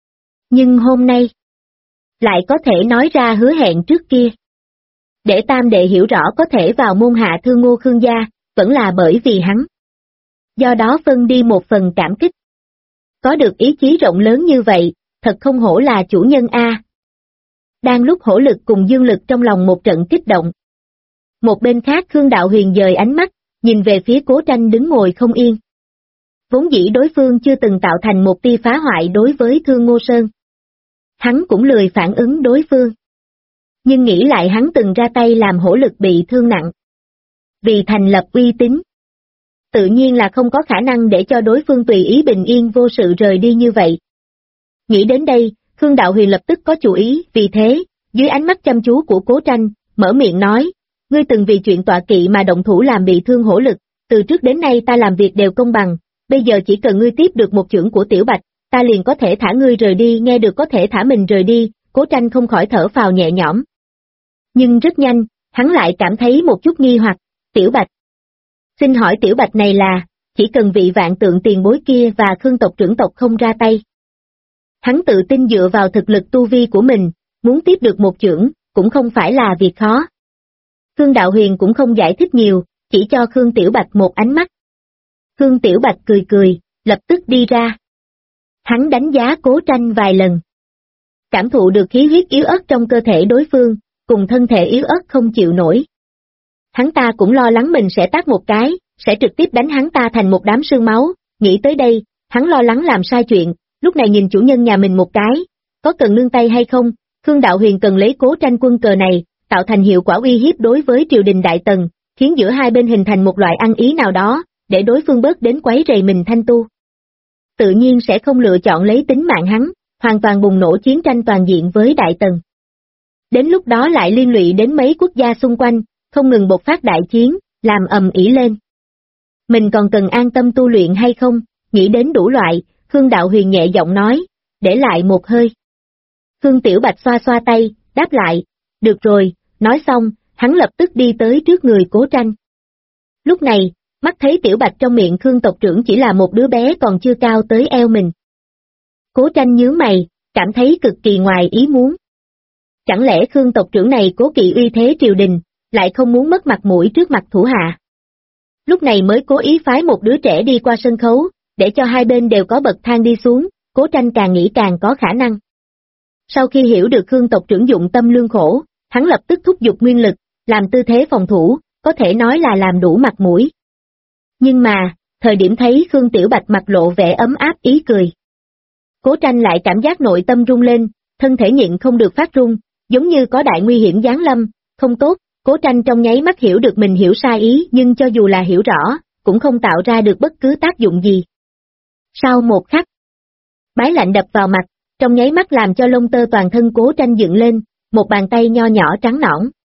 Nhưng hôm nay, lại có thể nói ra hứa hẹn trước kia. Để tam đệ hiểu rõ có thể vào môn hạ Thương Ngô Khương gia, vẫn là bởi vì hắn. Do đó phân đi một phần cảm kích. Có được ý chí rộng lớn như vậy, thật không hổ là chủ nhân a. Đang lúc Hổ Lực cùng Dương Lực trong lòng một trận kích động. Một bên khác Khương Đạo Huyền dời ánh mắt, nhìn về phía Cố Tranh đứng ngồi không yên. Vốn dĩ đối phương chưa từng tạo thành một tia phá hoại đối với Thương Ngô Sơn. Hắn cũng lười phản ứng đối phương. Nhưng nghĩ lại hắn từng ra tay làm Hổ Lực bị thương nặng. Vì thành lập uy tín. Tự nhiên là không có khả năng để cho đối phương tùy ý bình yên vô sự rời đi như vậy. Nghĩ đến đây, Khương Đạo Huyền lập tức có chủ ý, vì thế, dưới ánh mắt chăm chú của Cố Tranh, mở miệng nói, ngươi từng vì chuyện tọa kỵ mà động thủ làm bị thương Hổ Lực, từ trước đến nay ta làm việc đều công bằng, bây giờ chỉ cần ngươi tiếp được một chưởng của Tiểu Bạch, ta liền có thể thả ngươi rời đi. Nghe được có thể thả mình rời đi, Cố Tranh không khỏi thở phào nhẹ nhõm. Nhưng rất nhanh, hắn lại cảm thấy một chút nghi hoặc, Tiểu Bạch. Xin hỏi Tiểu Bạch này là, chỉ cần vị vạn tượng tiền bối kia và Khương tộc trưởng tộc không ra tay. Hắn tự tin dựa vào thực lực tu vi của mình, muốn tiếp được một chưởng, cũng không phải là việc khó. Khương Đạo Huyền cũng không giải thích nhiều, chỉ cho Khương Tiểu Bạch một ánh mắt. Khương Tiểu Bạch cười cười, lập tức đi ra. Hắn đánh giá Cố Tranh vài lần. Cảm thụ được khí huyết yếu ớt trong cơ thể đối phương, cùng thân thể yếu ớt không chịu nổi. Hắn ta cũng lo lắng mình sẽ tát một cái, sẽ trực tiếp đánh hắn ta thành một đám sương máu, nghĩ tới đây, hắn lo lắng làm sai chuyện, lúc này nhìn chủ nhân nhà mình một cái, có cần nương tay hay không, Khương Đạo Huyền cần lấy Cố Tranh quân cờ này, tạo thành hiệu quả uy hiếp đối với triều đình Đại Tần, khiến giữa hai bên hình thành một loại ăn ý nào đó, để đối phương bớt đến quấy rầy mình thanh tu. Tự nhiên sẽ không lựa chọn lấy tính mạng hắn, hoàn toàn bùng nổ chiến tranh toàn diện với Đại Tần. Đến lúc đó lại liên lụy đến mấy quốc gia xung quanh, không ngừng bộc phát đại chiến, làm ầm ĩ lên. Mình còn cần an tâm tu luyện hay không, nghĩ đến đủ loại, Khương Đạo Huyền nhẹ giọng nói, để lại một hơi. Khương Tiểu Bạch xoa xoa tay, đáp lại, được rồi, nói xong, hắn lập tức đi tới trước người Cố Tranh. Lúc này, mắt thấy Tiểu Bạch trong miệng Khương tộc trưởng chỉ là một đứa bé còn chưa cao tới eo mình. Cố Tranh nhướng mày, cảm thấy cực kỳ ngoài ý muốn. Chẳng lẽ Khương tộc trưởng này cố kỵ uy thế triều đình, lại không muốn mất mặt mũi trước mặt thủ hạ. Lúc này mới cố ý phái một đứa trẻ đi qua sân khấu, để cho hai bên đều có bậc thang đi xuống, Cố Tranh càng nghĩ càng có khả năng. Sau khi hiểu được Khương tộc trưởng dụng tâm lương khổ, hắn lập tức thúc giục nguyên lực, làm tư thế phòng thủ, có thể nói là làm đủ mặt mũi. Nhưng mà, thời điểm thấy Khương Tiểu Bạch mặt lộ vẻ ấm áp ý cười. Cố Tranh lại cảm giác nội tâm rung lên, thân thể nhịn không được phát run, giống như có đại nguy hiểm giáng lâm, không tốt. Cố Tranh trong nháy mắt hiểu được mình hiểu sai ý, nhưng cho dù là hiểu rõ, cũng không tạo ra được bất cứ tác dụng gì. Sau một khắc, bái lạnh đập vào mặt, trong nháy mắt làm cho lông tơ toàn thân Cố Tranh dựng lên, một bàn tay nho nhỏ trắng nõn,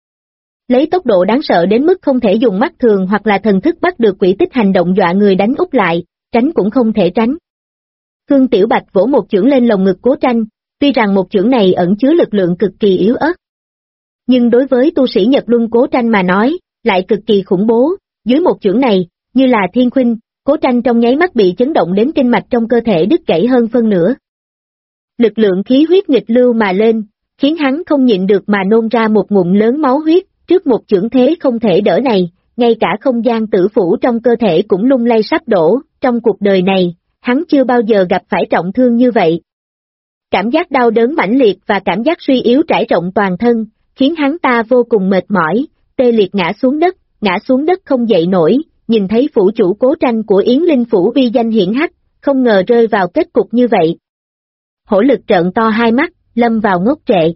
Lấy tốc độ đáng sợ đến mức không thể dùng mắt thường hoặc là thần thức bắt được quỹ tích hành động dọa người đánh úp lại, tránh cũng không thể tránh. Khương Tiểu Bạch vỗ một chưởng lên lồng ngực Cố Tranh, tuy rằng một chưởng này ẩn chứa lực lượng cực kỳ yếu ớt. Nhưng đối với tu sĩ Nhật Luân Cố Tranh mà nói, lại cực kỳ khủng bố, dưới một chưởng này, như là thiên khuynh, Cố Tranh trong nháy mắt bị chấn động đến kinh mạch trong cơ thể đứt gãy hơn phân nửa. Lực lượng khí huyết nghịch lưu mà lên, khiến hắn không nhịn được mà nôn ra một ngụm lớn máu huyết, trước một chưởng thế không thể đỡ này, ngay cả không gian tử phủ trong cơ thể cũng lung lay sắp đổ, trong cuộc đời này, hắn chưa bao giờ gặp phải trọng thương như vậy. Cảm giác đau đớn mãnh liệt và cảm giác suy yếu trải rộng toàn thân, khiến hắn ta vô cùng mệt mỏi, tê liệt ngã xuống đất không dậy nổi, nhìn thấy phủ chủ Cố Tranh của Yến Linh Phủ uy danh hiển hách, không ngờ rơi vào kết cục như vậy. Hổ Lực trợn to hai mắt, lâm vào ngốc trệ.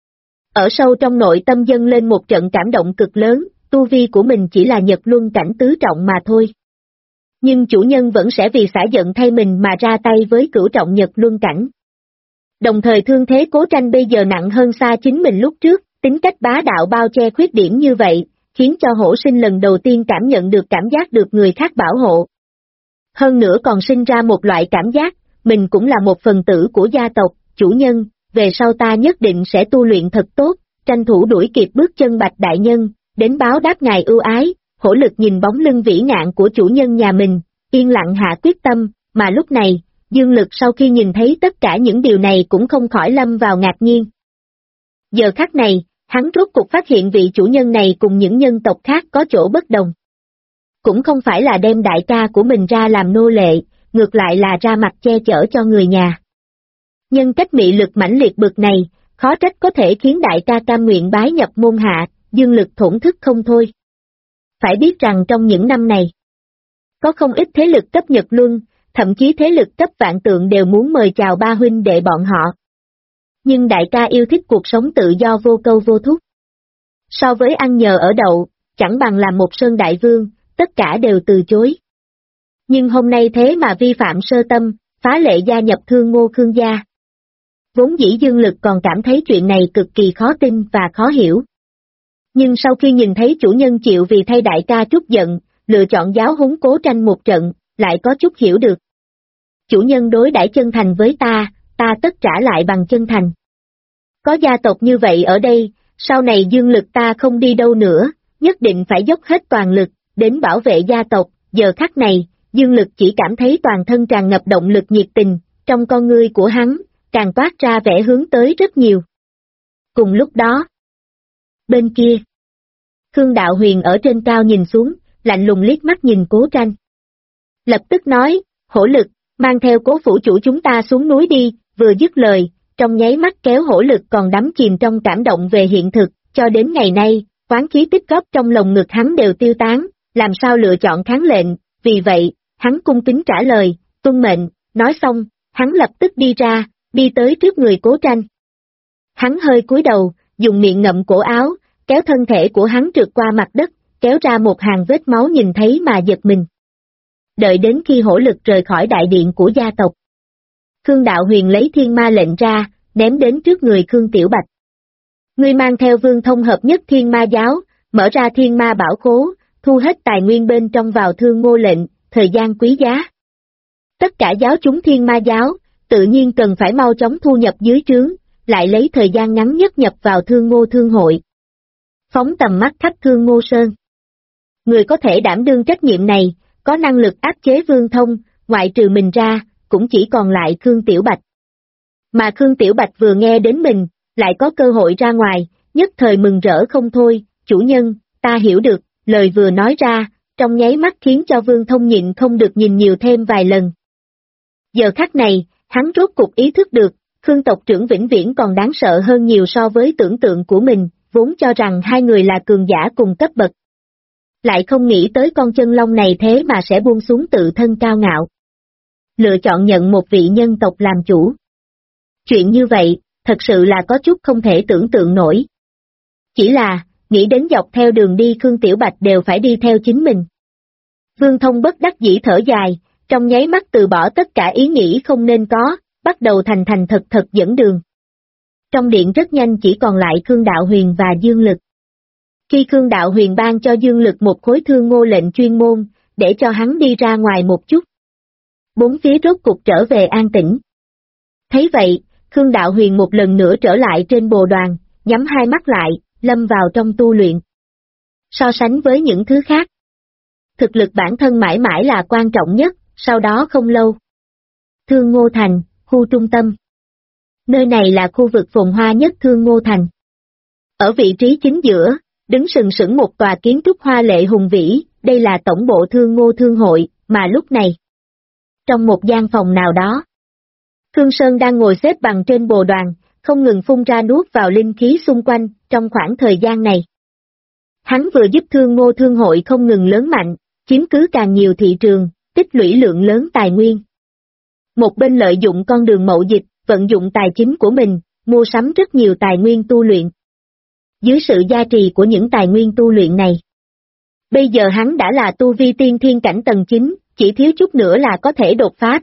Ở sâu trong nội tâm dâng lên một trận cảm động cực lớn, tu vi của mình chỉ là Nhật Luân cảnh tứ trọng mà thôi. Nhưng chủ nhân vẫn sẽ vì xả giận thay mình mà ra tay với cửu trọng Nhật Luân cảnh. Đồng thời thương thế Cố Tranh bây giờ nặng hơn xa chính mình lúc trước, tính cách bá đạo bao che khuyết điểm như vậy, khiến cho Hổ Sinh lần đầu tiên cảm nhận được cảm giác được người khác bảo hộ. Hơn nữa còn sinh ra một loại cảm giác, mình cũng là một phần tử của gia tộc, chủ nhân, về sau ta nhất định sẽ tu luyện thật tốt, tranh thủ đuổi kịp bước chân Bạch đại nhân, đến báo đáp ngài ưu ái. Hổ Lực nhìn bóng lưng vĩ ngạn của chủ nhân nhà mình, yên lặng hạ quyết tâm, mà lúc này, Dương Lực sau khi nhìn thấy tất cả những điều này cũng không khỏi lâm vào ngạc nhiên. Giờ khắc này, hắn rốt cục phát hiện vị chủ nhân này cùng những nhân tộc khác có chỗ bất đồng. Cũng không phải là đem đại ca của mình ra làm nô lệ, ngược lại là ra mặt che chở cho người nhà. Nhân cách mị lực mãnh liệt bực này, khó trách có thể khiến đại ca cam nguyện bái nhập môn hạ, Dương Lực thổn thức không thôi. Phải biết rằng trong những năm này, có không ít thế lực cấp Nhật Luân, thậm chí thế lực cấp Vạn Tượng đều muốn mời chào ba huynh đệ bọn họ. Nhưng đại ca yêu thích cuộc sống tự do vô câu vô thúc. So với ăn nhờ ở đậu, chẳng bằng làm một sơn đại vương, tất cả đều từ chối. Nhưng hôm nay thế mà vi phạm sơ tâm, phá lệ gia nhập Thương Ngô Khương gia. Vốn dĩ Dương Lực còn cảm thấy chuyện này cực kỳ khó tin và khó hiểu. Nhưng sau khi nhìn thấy chủ nhân chịu vì thay đại ca trút giận, lựa chọn giáo huấn Cố Tranh một trận, lại có chút hiểu được. Chủ nhân đối đãi chân thành với ta tất trả lại bằng chân thành. Có gia tộc như vậy ở đây, sau này Dương Lực ta không đi đâu nữa, nhất định phải dốc hết toàn lực, đến bảo vệ gia tộc. Giờ khắc này, Dương Lực chỉ cảm thấy toàn thân tràn ngập động lực nhiệt tình, trong con ngươi của hắn, càng toát ra vẻ hướng tới rất nhiều. Cùng lúc đó, bên kia, Khương Đạo Huyền ở trên cao nhìn xuống, lạnh lùng liếc mắt nhìn Cố Tranh. Lập tức nói, Hổ Lực, mang theo Cố phủ chủ chúng ta xuống núi đi, vừa dứt lời, trong nháy mắt kéo Hổ Lực còn đắm chìm trong cảm động về hiện thực, cho đến ngày nay, oán khí tích góp trong lồng ngực hắn đều tiêu tán, làm sao lựa chọn kháng lệnh, vì vậy, hắn cung kính trả lời, tuân mệnh, nói xong, hắn lập tức đi ra, đi tới trước người Cố Tranh. Hắn hơi cúi đầu, dùng miệng ngậm cổ áo, kéo thân thể của hắn trượt qua mặt đất, kéo ra một hàng vết máu nhìn thấy mà giật mình. Đợi đến khi Hổ Lực rời khỏi đại điện của gia tộc, Khương Đạo Huyền lấy thiên ma lệnh ra, ném đến trước người Khương Tiểu Bạch. Ngươi mang theo Vương Thông hợp nhất thiên ma giáo, mở ra thiên ma bảo khố, thu hết tài nguyên bên trong vào Thương Ngô lệnh, thời gian quý giá. Tất cả giáo chúng thiên ma giáo, tự nhiên cần phải mau chóng thu nhập dưới trướng, lại lấy thời gian ngắn nhất nhập vào Thương Ngô thương hội. Phóng tầm mắt khắp Thương Ngô Sơn. Người có thể đảm đương trách nhiệm này, có năng lực áp chế Vương Thông, ngoại trừ mình ra, cũng chỉ còn lại Khương Tiểu Bạch. Mà Khương Tiểu Bạch vừa nghe đến mình, lại có cơ hội ra ngoài, nhất thời mừng rỡ không thôi, chủ nhân, ta hiểu được, lời vừa nói ra, trong nháy mắt khiến cho Vương Thông nhịn không được nhìn nhiều thêm vài lần. Giờ khắc này, hắn rốt cục ý thức được, Khương tộc trưởng vĩnh viễn còn đáng sợ hơn nhiều so với tưởng tượng của mình, vốn cho rằng hai người là cường giả cùng cấp bậc. Lại không nghĩ tới con chân long này thế mà sẽ buông xuống tự thân cao ngạo. Lựa chọn nhận một vị nhân tộc làm chủ. Chuyện như vậy, thật sự là có chút không thể tưởng tượng nổi. Chỉ là, nghĩ đến dọc theo đường đi Khương Tiểu Bạch đều phải đi theo chính mình. Vương Thông bất đắc dĩ thở dài, trong nháy mắt từ bỏ tất cả ý nghĩ không nên có, bắt đầu thành thật dẫn đường. Trong điện rất nhanh chỉ còn lại Khương Đạo Huyền và Dương Lực. Khi Khương Đạo Huyền ban cho Dương Lực một khối thương ngô lệnh chuyên môn, để cho hắn đi ra ngoài một chút. Bốn phía rốt cục trở về an tĩnh. Thấy vậy, Khương Đạo Huyền một lần nữa trở lại trên bồ đoàn, nhắm hai mắt lại, lâm vào trong tu luyện. So sánh với những thứ khác, thực lực bản thân mãi mãi là quan trọng nhất, sau đó không lâu. Thương Ngô Thành, khu trung tâm. Nơi này là khu vực phồn hoa nhất Thương Ngô Thành. Ở vị trí chính giữa, đứng sừng sững một tòa kiến trúc hoa lệ hùng vĩ, đây là tổng bộ Thương Ngô Thương hội, mà lúc này, trong một gian phòng nào đó, Khương Sơn đang ngồi xếp bằng trên bồ đoàn, không ngừng phun ra nuốt vào linh khí xung quanh, trong khoảng thời gian này. Hắn vừa giúp Thương Ngô Thương hội không ngừng lớn mạnh, chiếm cứ càng nhiều thị trường, tích lũy lượng lớn tài nguyên. Một bên lợi dụng con đường mậu dịch, vận dụng tài chính của mình, mua sắm rất nhiều tài nguyên tu luyện. Dưới sự gia trì của những tài nguyên tu luyện này, bây giờ hắn đã là tu vi tiên thiên cảnh tầng 9, chỉ thiếu chút nữa là có thể đột phá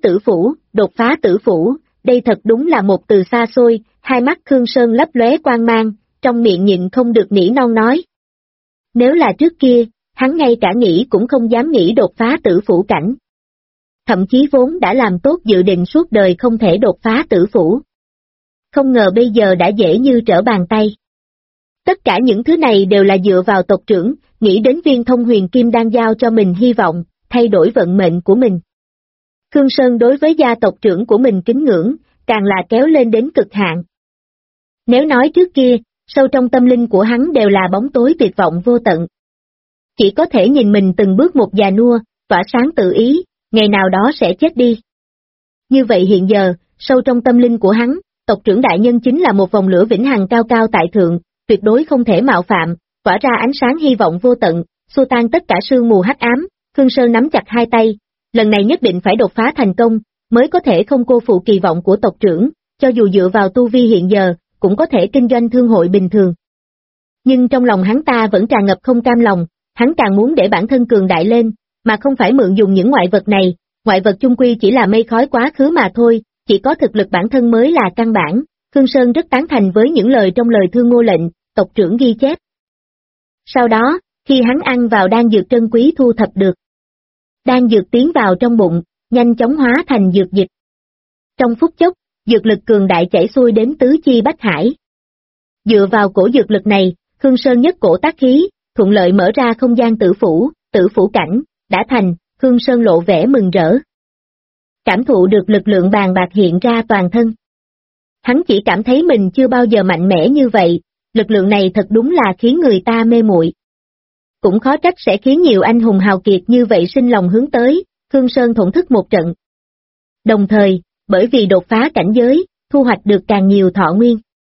tử phủ, đây thật đúng là một từ xa xôi, hai mắt Khương Sơn lấp lóe quang mang, trong miệng nhịn không được nỉ non nói. Nếu là trước kia, hắn ngay cả nghĩ cũng không dám nghĩ đột phá tử phủ cảnh. Thậm chí vốn đã làm tốt dự định suốt đời không thể đột phá tử phủ. Không ngờ bây giờ đã dễ như trở bàn tay. Tất cả những thứ này đều là dựa vào tộc trưởng, nghĩ đến viên thông huyền kim đang giao cho mình hy vọng, thay đổi vận mệnh của mình. Khương Sơn đối với gia tộc trưởng của mình kính ngưỡng, càng là kéo lên đến cực hạn. Nếu nói trước kia, sâu trong tâm linh của hắn đều là bóng tối tuyệt vọng vô tận. Chỉ có thể nhìn mình từng bước một già nua, tỏa sáng tự ý, ngày nào đó sẽ chết đi. Như vậy hiện giờ, sâu trong tâm linh của hắn, tộc trưởng đại nhân chính là một vòng lửa vĩnh hằng cao cao tại thượng, tuyệt đối không thể mạo phạm, tỏa ra ánh sáng hy vọng vô tận, xua tan tất cả sương mù hắc ám. Khương Sơn nắm chặt hai tay, lần này nhất định phải đột phá thành công, mới có thể không cô phụ kỳ vọng của tộc trưởng, cho dù dựa vào tu vi hiện giờ, cũng có thể kinh doanh thương hội bình thường. Nhưng trong lòng hắn ta vẫn tràn ngập không cam lòng, hắn càng muốn để bản thân cường đại lên, mà không phải mượn dùng những ngoại vật này, ngoại vật chung quy chỉ là mây khói quá khứ mà thôi, chỉ có thực lực bản thân mới là căn bản. Khương Sơn rất tán thành với những lời trong lời Thương Ngô lệnh, tộc trưởng ghi chép. Sau đó, khi hắn ăn vào đan dược trân quý thu thập được, đan dược tiến vào trong bụng, nhanh chóng hóa thành dược dịch. Trong phút chốc, dược lực cường đại chảy xuôi đến tứ chi bách hải. Dựa vào cổ dược lực này, Khương Sơn nhất cổ tác khí, thuận lợi mở ra không gian tử phủ cảnh, đã thành. Khương Sơn lộ vẻ mừng rỡ. Cảm thụ được lực lượng bàn bạc hiện ra toàn thân. Hắn chỉ cảm thấy mình chưa bao giờ mạnh mẽ như vậy, lực lượng này thật đúng là khiến người ta mê muội. Cũng khó trách sẽ khiến nhiều anh hùng hào kiệt như vậy sinh lòng hướng tới. Khương Sơn thổn thức một trận. Đồng thời, bởi vì đột phá cảnh giới, thu hoạch được càng nhiều thọ nguyên.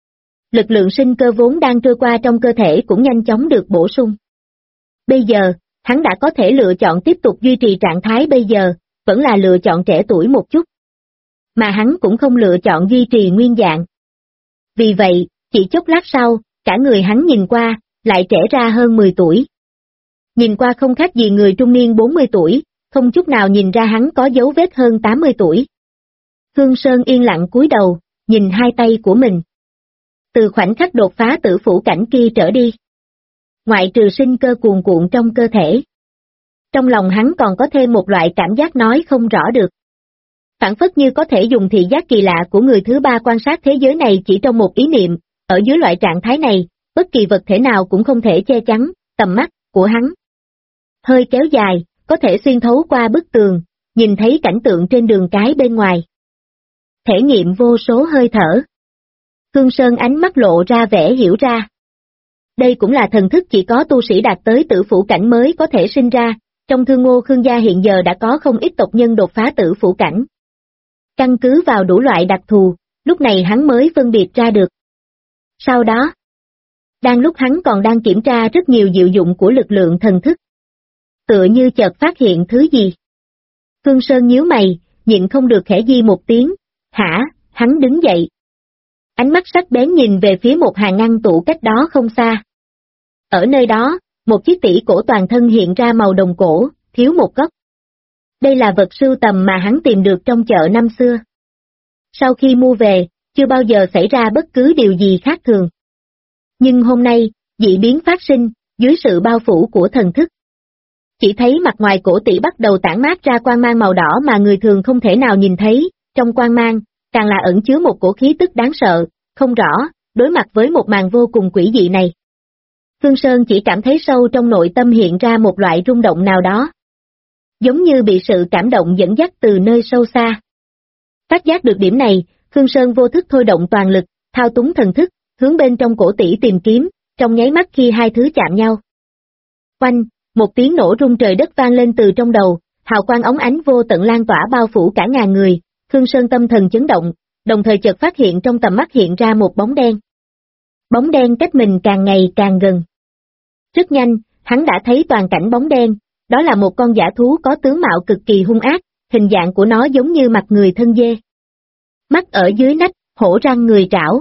Lực lượng sinh cơ vốn đang trôi qua trong cơ thể cũng nhanh chóng được bổ sung. Bây giờ, hắn đã có thể lựa chọn tiếp tục duy trì trạng thái bây giờ, vẫn là lựa chọn trẻ tuổi một chút. Mà hắn cũng không lựa chọn duy trì nguyên dạng. Vì vậy, chỉ chốc lát sau, cả người hắn nhìn qua, lại trẻ ra hơn 10 tuổi. Nhìn qua không khác gì người trung niên 40 tuổi, không chút nào nhìn ra hắn có dấu vết hơn 80 tuổi. Khương Sơn yên lặng cúi đầu, nhìn hai tay của mình. Từ khoảnh khắc đột phá tử phủ cảnh kia trở đi, ngoại trừ sinh cơ cuồn cuộn trong cơ thể, trong lòng hắn còn có thêm một loại cảm giác nói không rõ được. Phản phất như có thể dùng thị giác kỳ lạ của người thứ ba quan sát thế giới này chỉ trong một ý niệm, ở dưới loại trạng thái này, bất kỳ vật thể nào cũng không thể che chắn tầm mắt của hắn. Hơi kéo dài, có thể xuyên thấu qua bức tường, nhìn thấy cảnh tượng trên đường cái bên ngoài. Thể nghiệm vô số hơi thở. Khương Sơn ánh mắt lộ ra vẻ hiểu ra. Đây cũng là thần thức chỉ có tu sĩ đạt tới tử phủ cảnh mới có thể sinh ra, trong Thương Ngô Khương gia hiện giờ đã có không ít tộc nhân đột phá tử phủ cảnh. Căn cứ vào đủ loại đặc thù, lúc này hắn mới phân biệt ra được. Sau đó, đang lúc hắn còn đang kiểm tra rất nhiều diệu dụng của lực lượng thần thức, tựa như chợt phát hiện thứ gì. Khương Sơn nhíu mày, nhịn không được khẽ di một tiếng, hả, hắn đứng dậy. Ánh mắt sắc bén nhìn về phía một hàng ngăn tủ cách đó không xa. Ở nơi đó, một chiếc tỷ cổ toàn thân hiện ra màu đồng cổ, thiếu một góc. Đây là vật sưu tầm mà hắn tìm được trong chợ năm xưa. Sau khi mua về, chưa bao giờ xảy ra bất cứ điều gì khác thường. Nhưng hôm nay, dị biến phát sinh, dưới sự bao phủ của thần thức. Chỉ thấy mặt ngoài cổ tỷ bắt đầu tản mát ra quang mang màu đỏ mà người thường không thể nào nhìn thấy, trong quang mang, càng là ẩn chứa một cổ khí tức đáng sợ, không rõ, đối mặt với một màn vô cùng quỷ dị này. Khương Sơn chỉ cảm thấy sâu trong nội tâm hiện ra một loại rung động nào đó. Giống như bị sự cảm động dẫn dắt từ nơi sâu xa. Phát giác được điểm này, Khương Sơn vô thức thôi động toàn lực, thao túng thần thức, hướng bên trong cổ tỷ tìm kiếm, trong nháy mắt khi hai thứ chạm nhau. Oanh, một tiếng nổ rung trời đất vang lên từ trong đầu, hào quang óng ánh vô tận lan tỏa bao phủ cả ngàn người, Khương Sơn tâm thần chấn động, đồng thời chợt phát hiện trong tầm mắt hiện ra một bóng đen. Bóng đen cách mình càng ngày càng gần. Rất nhanh, hắn đã thấy toàn cảnh bóng đen, đó là một con dã thú có tướng mạo cực kỳ hung ác, hình dạng của nó giống như mặt người thân dê. Mắt ở dưới nách, hổ răng người trảo.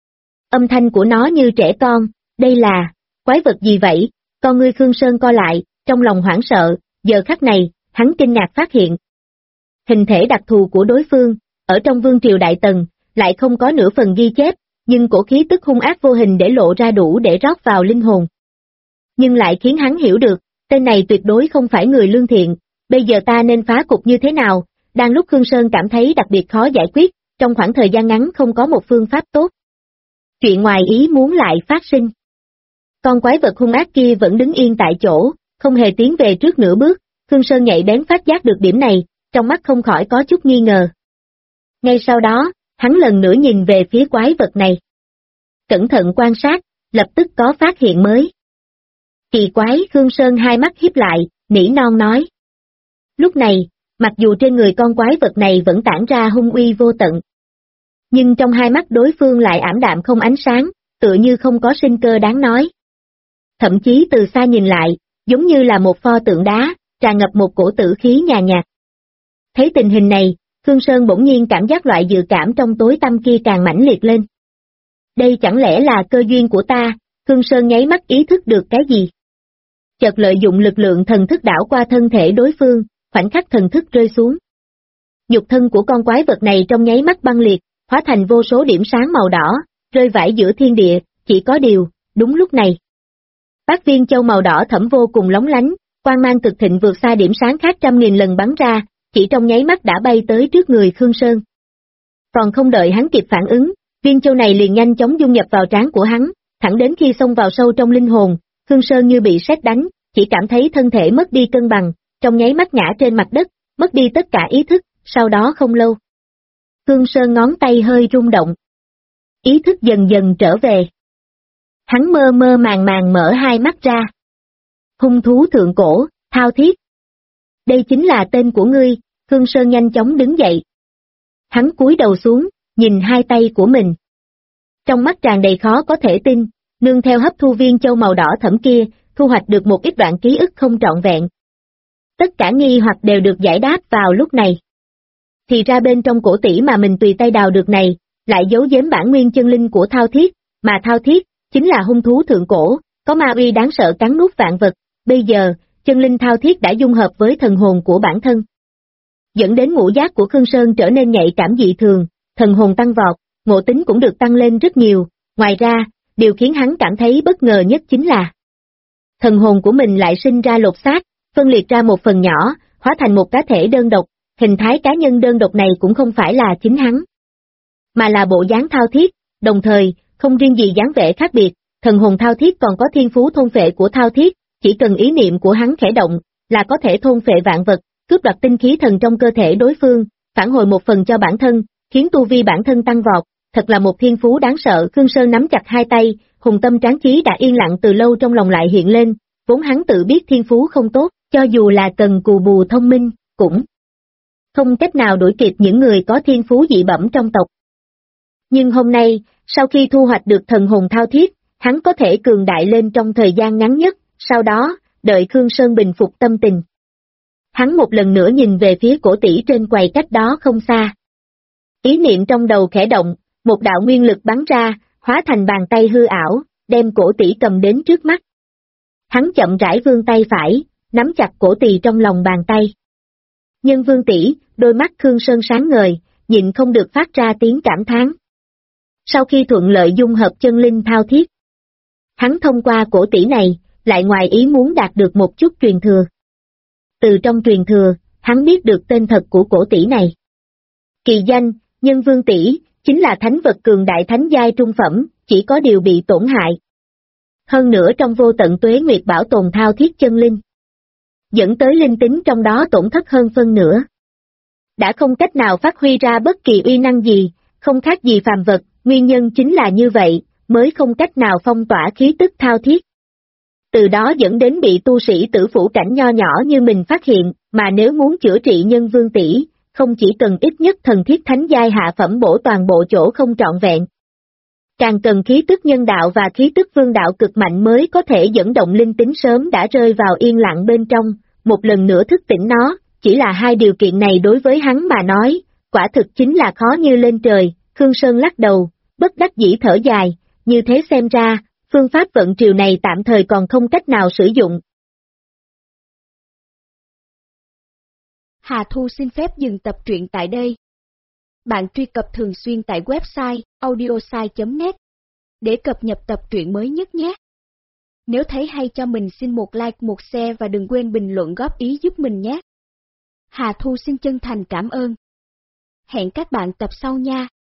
Âm thanh của nó như trẻ con, đây là, quái vật gì vậy? Con ngươi Khương Sơn co lại, trong lòng hoảng sợ, giờ khắc này, hắn kinh ngạc phát hiện. Hình thể đặc thù của đối phương, ở trong vương triều Đại Tần, lại không có nửa phần ghi chép, nhưng cổ khí tức hung ác vô hình để lộ ra đủ để rót vào linh hồn. Nhưng lại khiến hắn hiểu được, tên này tuyệt đối không phải người lương thiện, bây giờ ta nên phá cục như thế nào? Đang lúc Khương Sơn cảm thấy đặc biệt khó giải quyết, trong khoảng thời gian ngắn không có một phương pháp tốt. Chuyện ngoài ý muốn lại phát sinh. Con quái vật hung ác kia vẫn đứng yên tại chỗ, không hề tiến về trước nửa bước, Khương Sơn nhạy bén phát giác được điểm này, trong mắt không khỏi có chút nghi ngờ. Ngay sau đó, hắn lần nữa nhìn về phía quái vật này. Cẩn thận quan sát, lập tức có phát hiện mới. Kỳ quái, Khương Sơn hai mắt híp lại, nỉ non nói. Lúc này, mặc dù trên người con quái vật này vẫn tản ra hung uy vô tận, nhưng trong hai mắt đối phương lại ảm đạm không ánh sáng, tựa như không có sinh cơ đáng nói. Thậm chí từ xa nhìn lại, giống như là một pho tượng đá, tràn ngập một cổ tử khí nhàn nhạt. Thấy tình hình này, Khương Sơn bỗng nhiên cảm giác loại dự cảm trong tối tăm kia càng mãnh liệt lên. Đây chẳng lẽ là cơ duyên của ta? Khương Sơn nháy mắt ý thức được cái gì? Chợt lợi dụng lực lượng thần thức đảo qua thân thể đối phương, khoảnh khắc thần thức rơi xuống. Nhục thân của con quái vật này trong nháy mắt băng liệt, hóa thành vô số điểm sáng màu đỏ, rơi vãi giữa thiên địa, chỉ có điều, đúng lúc này. Bát viên châu màu đỏ thẫm vô cùng lóng lánh, quang mang cực thịnh vượt xa điểm sáng khác trăm nghìn lần bắn ra, chỉ trong nháy mắt đã bay tới trước người Khương Sơn. Còn không đợi hắn kịp phản ứng, viên châu này liền nhanh chóng dung nhập vào trán của hắn, thẳng đến khi xông vào sâu trong linh hồn, Khương Sơn như bị sét đánh, chỉ cảm thấy thân thể mất đi cân bằng, trong nháy mắt ngã trên mặt đất, mất đi tất cả ý thức, sau đó không lâu. Khương Sơn ngón tay hơi rung động. Ý thức dần dần trở về. Hắn mơ mơ màng màng mở hai mắt ra. Hung thú thượng cổ, Thao Thiết. Đây chính là tên của ngươi, Khương Sơn nhanh chóng đứng dậy. Hắn cúi đầu xuống, nhìn hai tay của mình. Trong mắt tràn đầy khó có thể tin, nương theo hấp thu viên châu màu đỏ thẫm kia, thu hoạch được một ít đoạn ký ức không trọn vẹn. Tất cả nghi hoặc đều được giải đáp vào lúc này. Thì ra bên trong cổ tỷ mà mình tùy tay đào được này, lại giấu giếm bản nguyên chân linh của Thao Thiết, mà Thao Thiết chính là hung thú thượng cổ, có ma uy đáng sợ cắn nuốt vạn vật, bây giờ, chân linh Thao Thiết đã dung hợp với thần hồn của bản thân. Dẫn đến ngũ giác của Khương Sơn trở nên nhạy cảm dị thường, thần hồn tăng vọt, ngộ tính cũng được tăng lên rất nhiều, ngoài ra, điều khiến hắn cảm thấy bất ngờ nhất chính là thần hồn của mình lại sinh ra lột xác, phân liệt ra một phần nhỏ, hóa thành một cá thể đơn độc, hình thái cá nhân đơn độc này cũng không phải là chính hắn, mà là bộ dáng Thao Thiết, đồng thời, không riêng gì dáng vẻ khác biệt, thần hồn Thao Thiết còn có thiên phú thôn phệ của Thao Thiết, chỉ cần ý niệm của hắn khẽ động, là có thể thôn phệ vạn vật, cướp đoạt tinh khí thần trong cơ thể đối phương, phản hồi một phần cho bản thân, khiến tu vi bản thân tăng vọt, thật là một thiên phú đáng sợ. Khương Sơn nắm chặt hai tay, hùng tâm tráng chí đã yên lặng từ lâu trong lòng lại hiện lên, vốn hắn tự biết thiên phú không tốt, cho dù là cần cù bù thông minh, cũng không cách nào đuổi kịp những người có thiên phú dị bẩm trong tộc. Nhưng hôm nay, sau khi thu hoạch được thần hồn Thao Thiết, hắn có thể cường đại lên trong thời gian ngắn nhất, sau đó, đợi Khương Sơn bình phục tâm tình. Hắn một lần nữa nhìn về phía cổ tỷ trên quầy cách đó không xa. Ý niệm trong đầu khẽ động, một đạo nguyên lực bắn ra, hóa thành bàn tay hư ảo, đem cổ tỷ cầm đến trước mắt. Hắn chậm rãi vươn tay phải, nắm chặt cổ tỷ trong lòng bàn tay. Nhân vương tỷ, đôi mắt Khương Sơn sáng ngời, nhịn không được phát ra tiếng cảm thán. Sau khi thuận lợi dung hợp chân linh Thao Thiết, hắn thông qua cổ tỷ này, lại ngoài ý muốn đạt được một chút truyền thừa. Từ trong truyền thừa, hắn biết được tên thật của cổ tỷ này. Kỳ danh, Nhân Vương tỷ, chính là thánh vật cường đại thánh giai trung phẩm, chỉ có điều bị tổn hại. Hơn nữa trong vô tận tuế nguyệt bảo tồn thao thiết chân linh, dẫn tới linh tính trong đó tổn thất hơn phân nửa. Đã không cách nào phát huy ra bất kỳ uy năng gì, không khác gì phàm vật, nguyên nhân chính là như vậy, mới không cách nào phong tỏa khí tức thao thiết. Từ đó dẫn đến bị tu sĩ tử phủ cảnh nho nhỏ như mình phát hiện, mà nếu muốn chữa trị Nhân Vương tỷ, không chỉ cần ít nhất thần thiết thánh giai hạ phẩm bổ toàn bộ chỗ không trọn vẹn. Càng cần khí tức nhân đạo và khí tức vương đạo cực mạnh mới có thể dẫn động linh tính sớm đã rơi vào yên lặng bên trong, một lần nữa thức tỉnh nó, chỉ là hai điều kiện này đối với hắn mà nói, quả thực chính là khó như lên trời. Khương Sơn lắc đầu, bất đắc dĩ thở dài, như thế xem ra, phương pháp vận triều này tạm thời còn không cách nào sử dụng. Hà Thu xin phép dừng tập truyện tại đây. Bạn truy cập thường xuyên tại website audiosai.net để cập nhật tập truyện mới nhất nhé. Nếu thấy hay cho mình xin một like một share và đừng quên bình luận góp ý giúp mình nhé. Hà Thu xin chân thành cảm ơn. Hẹn các bạn tập sau nha.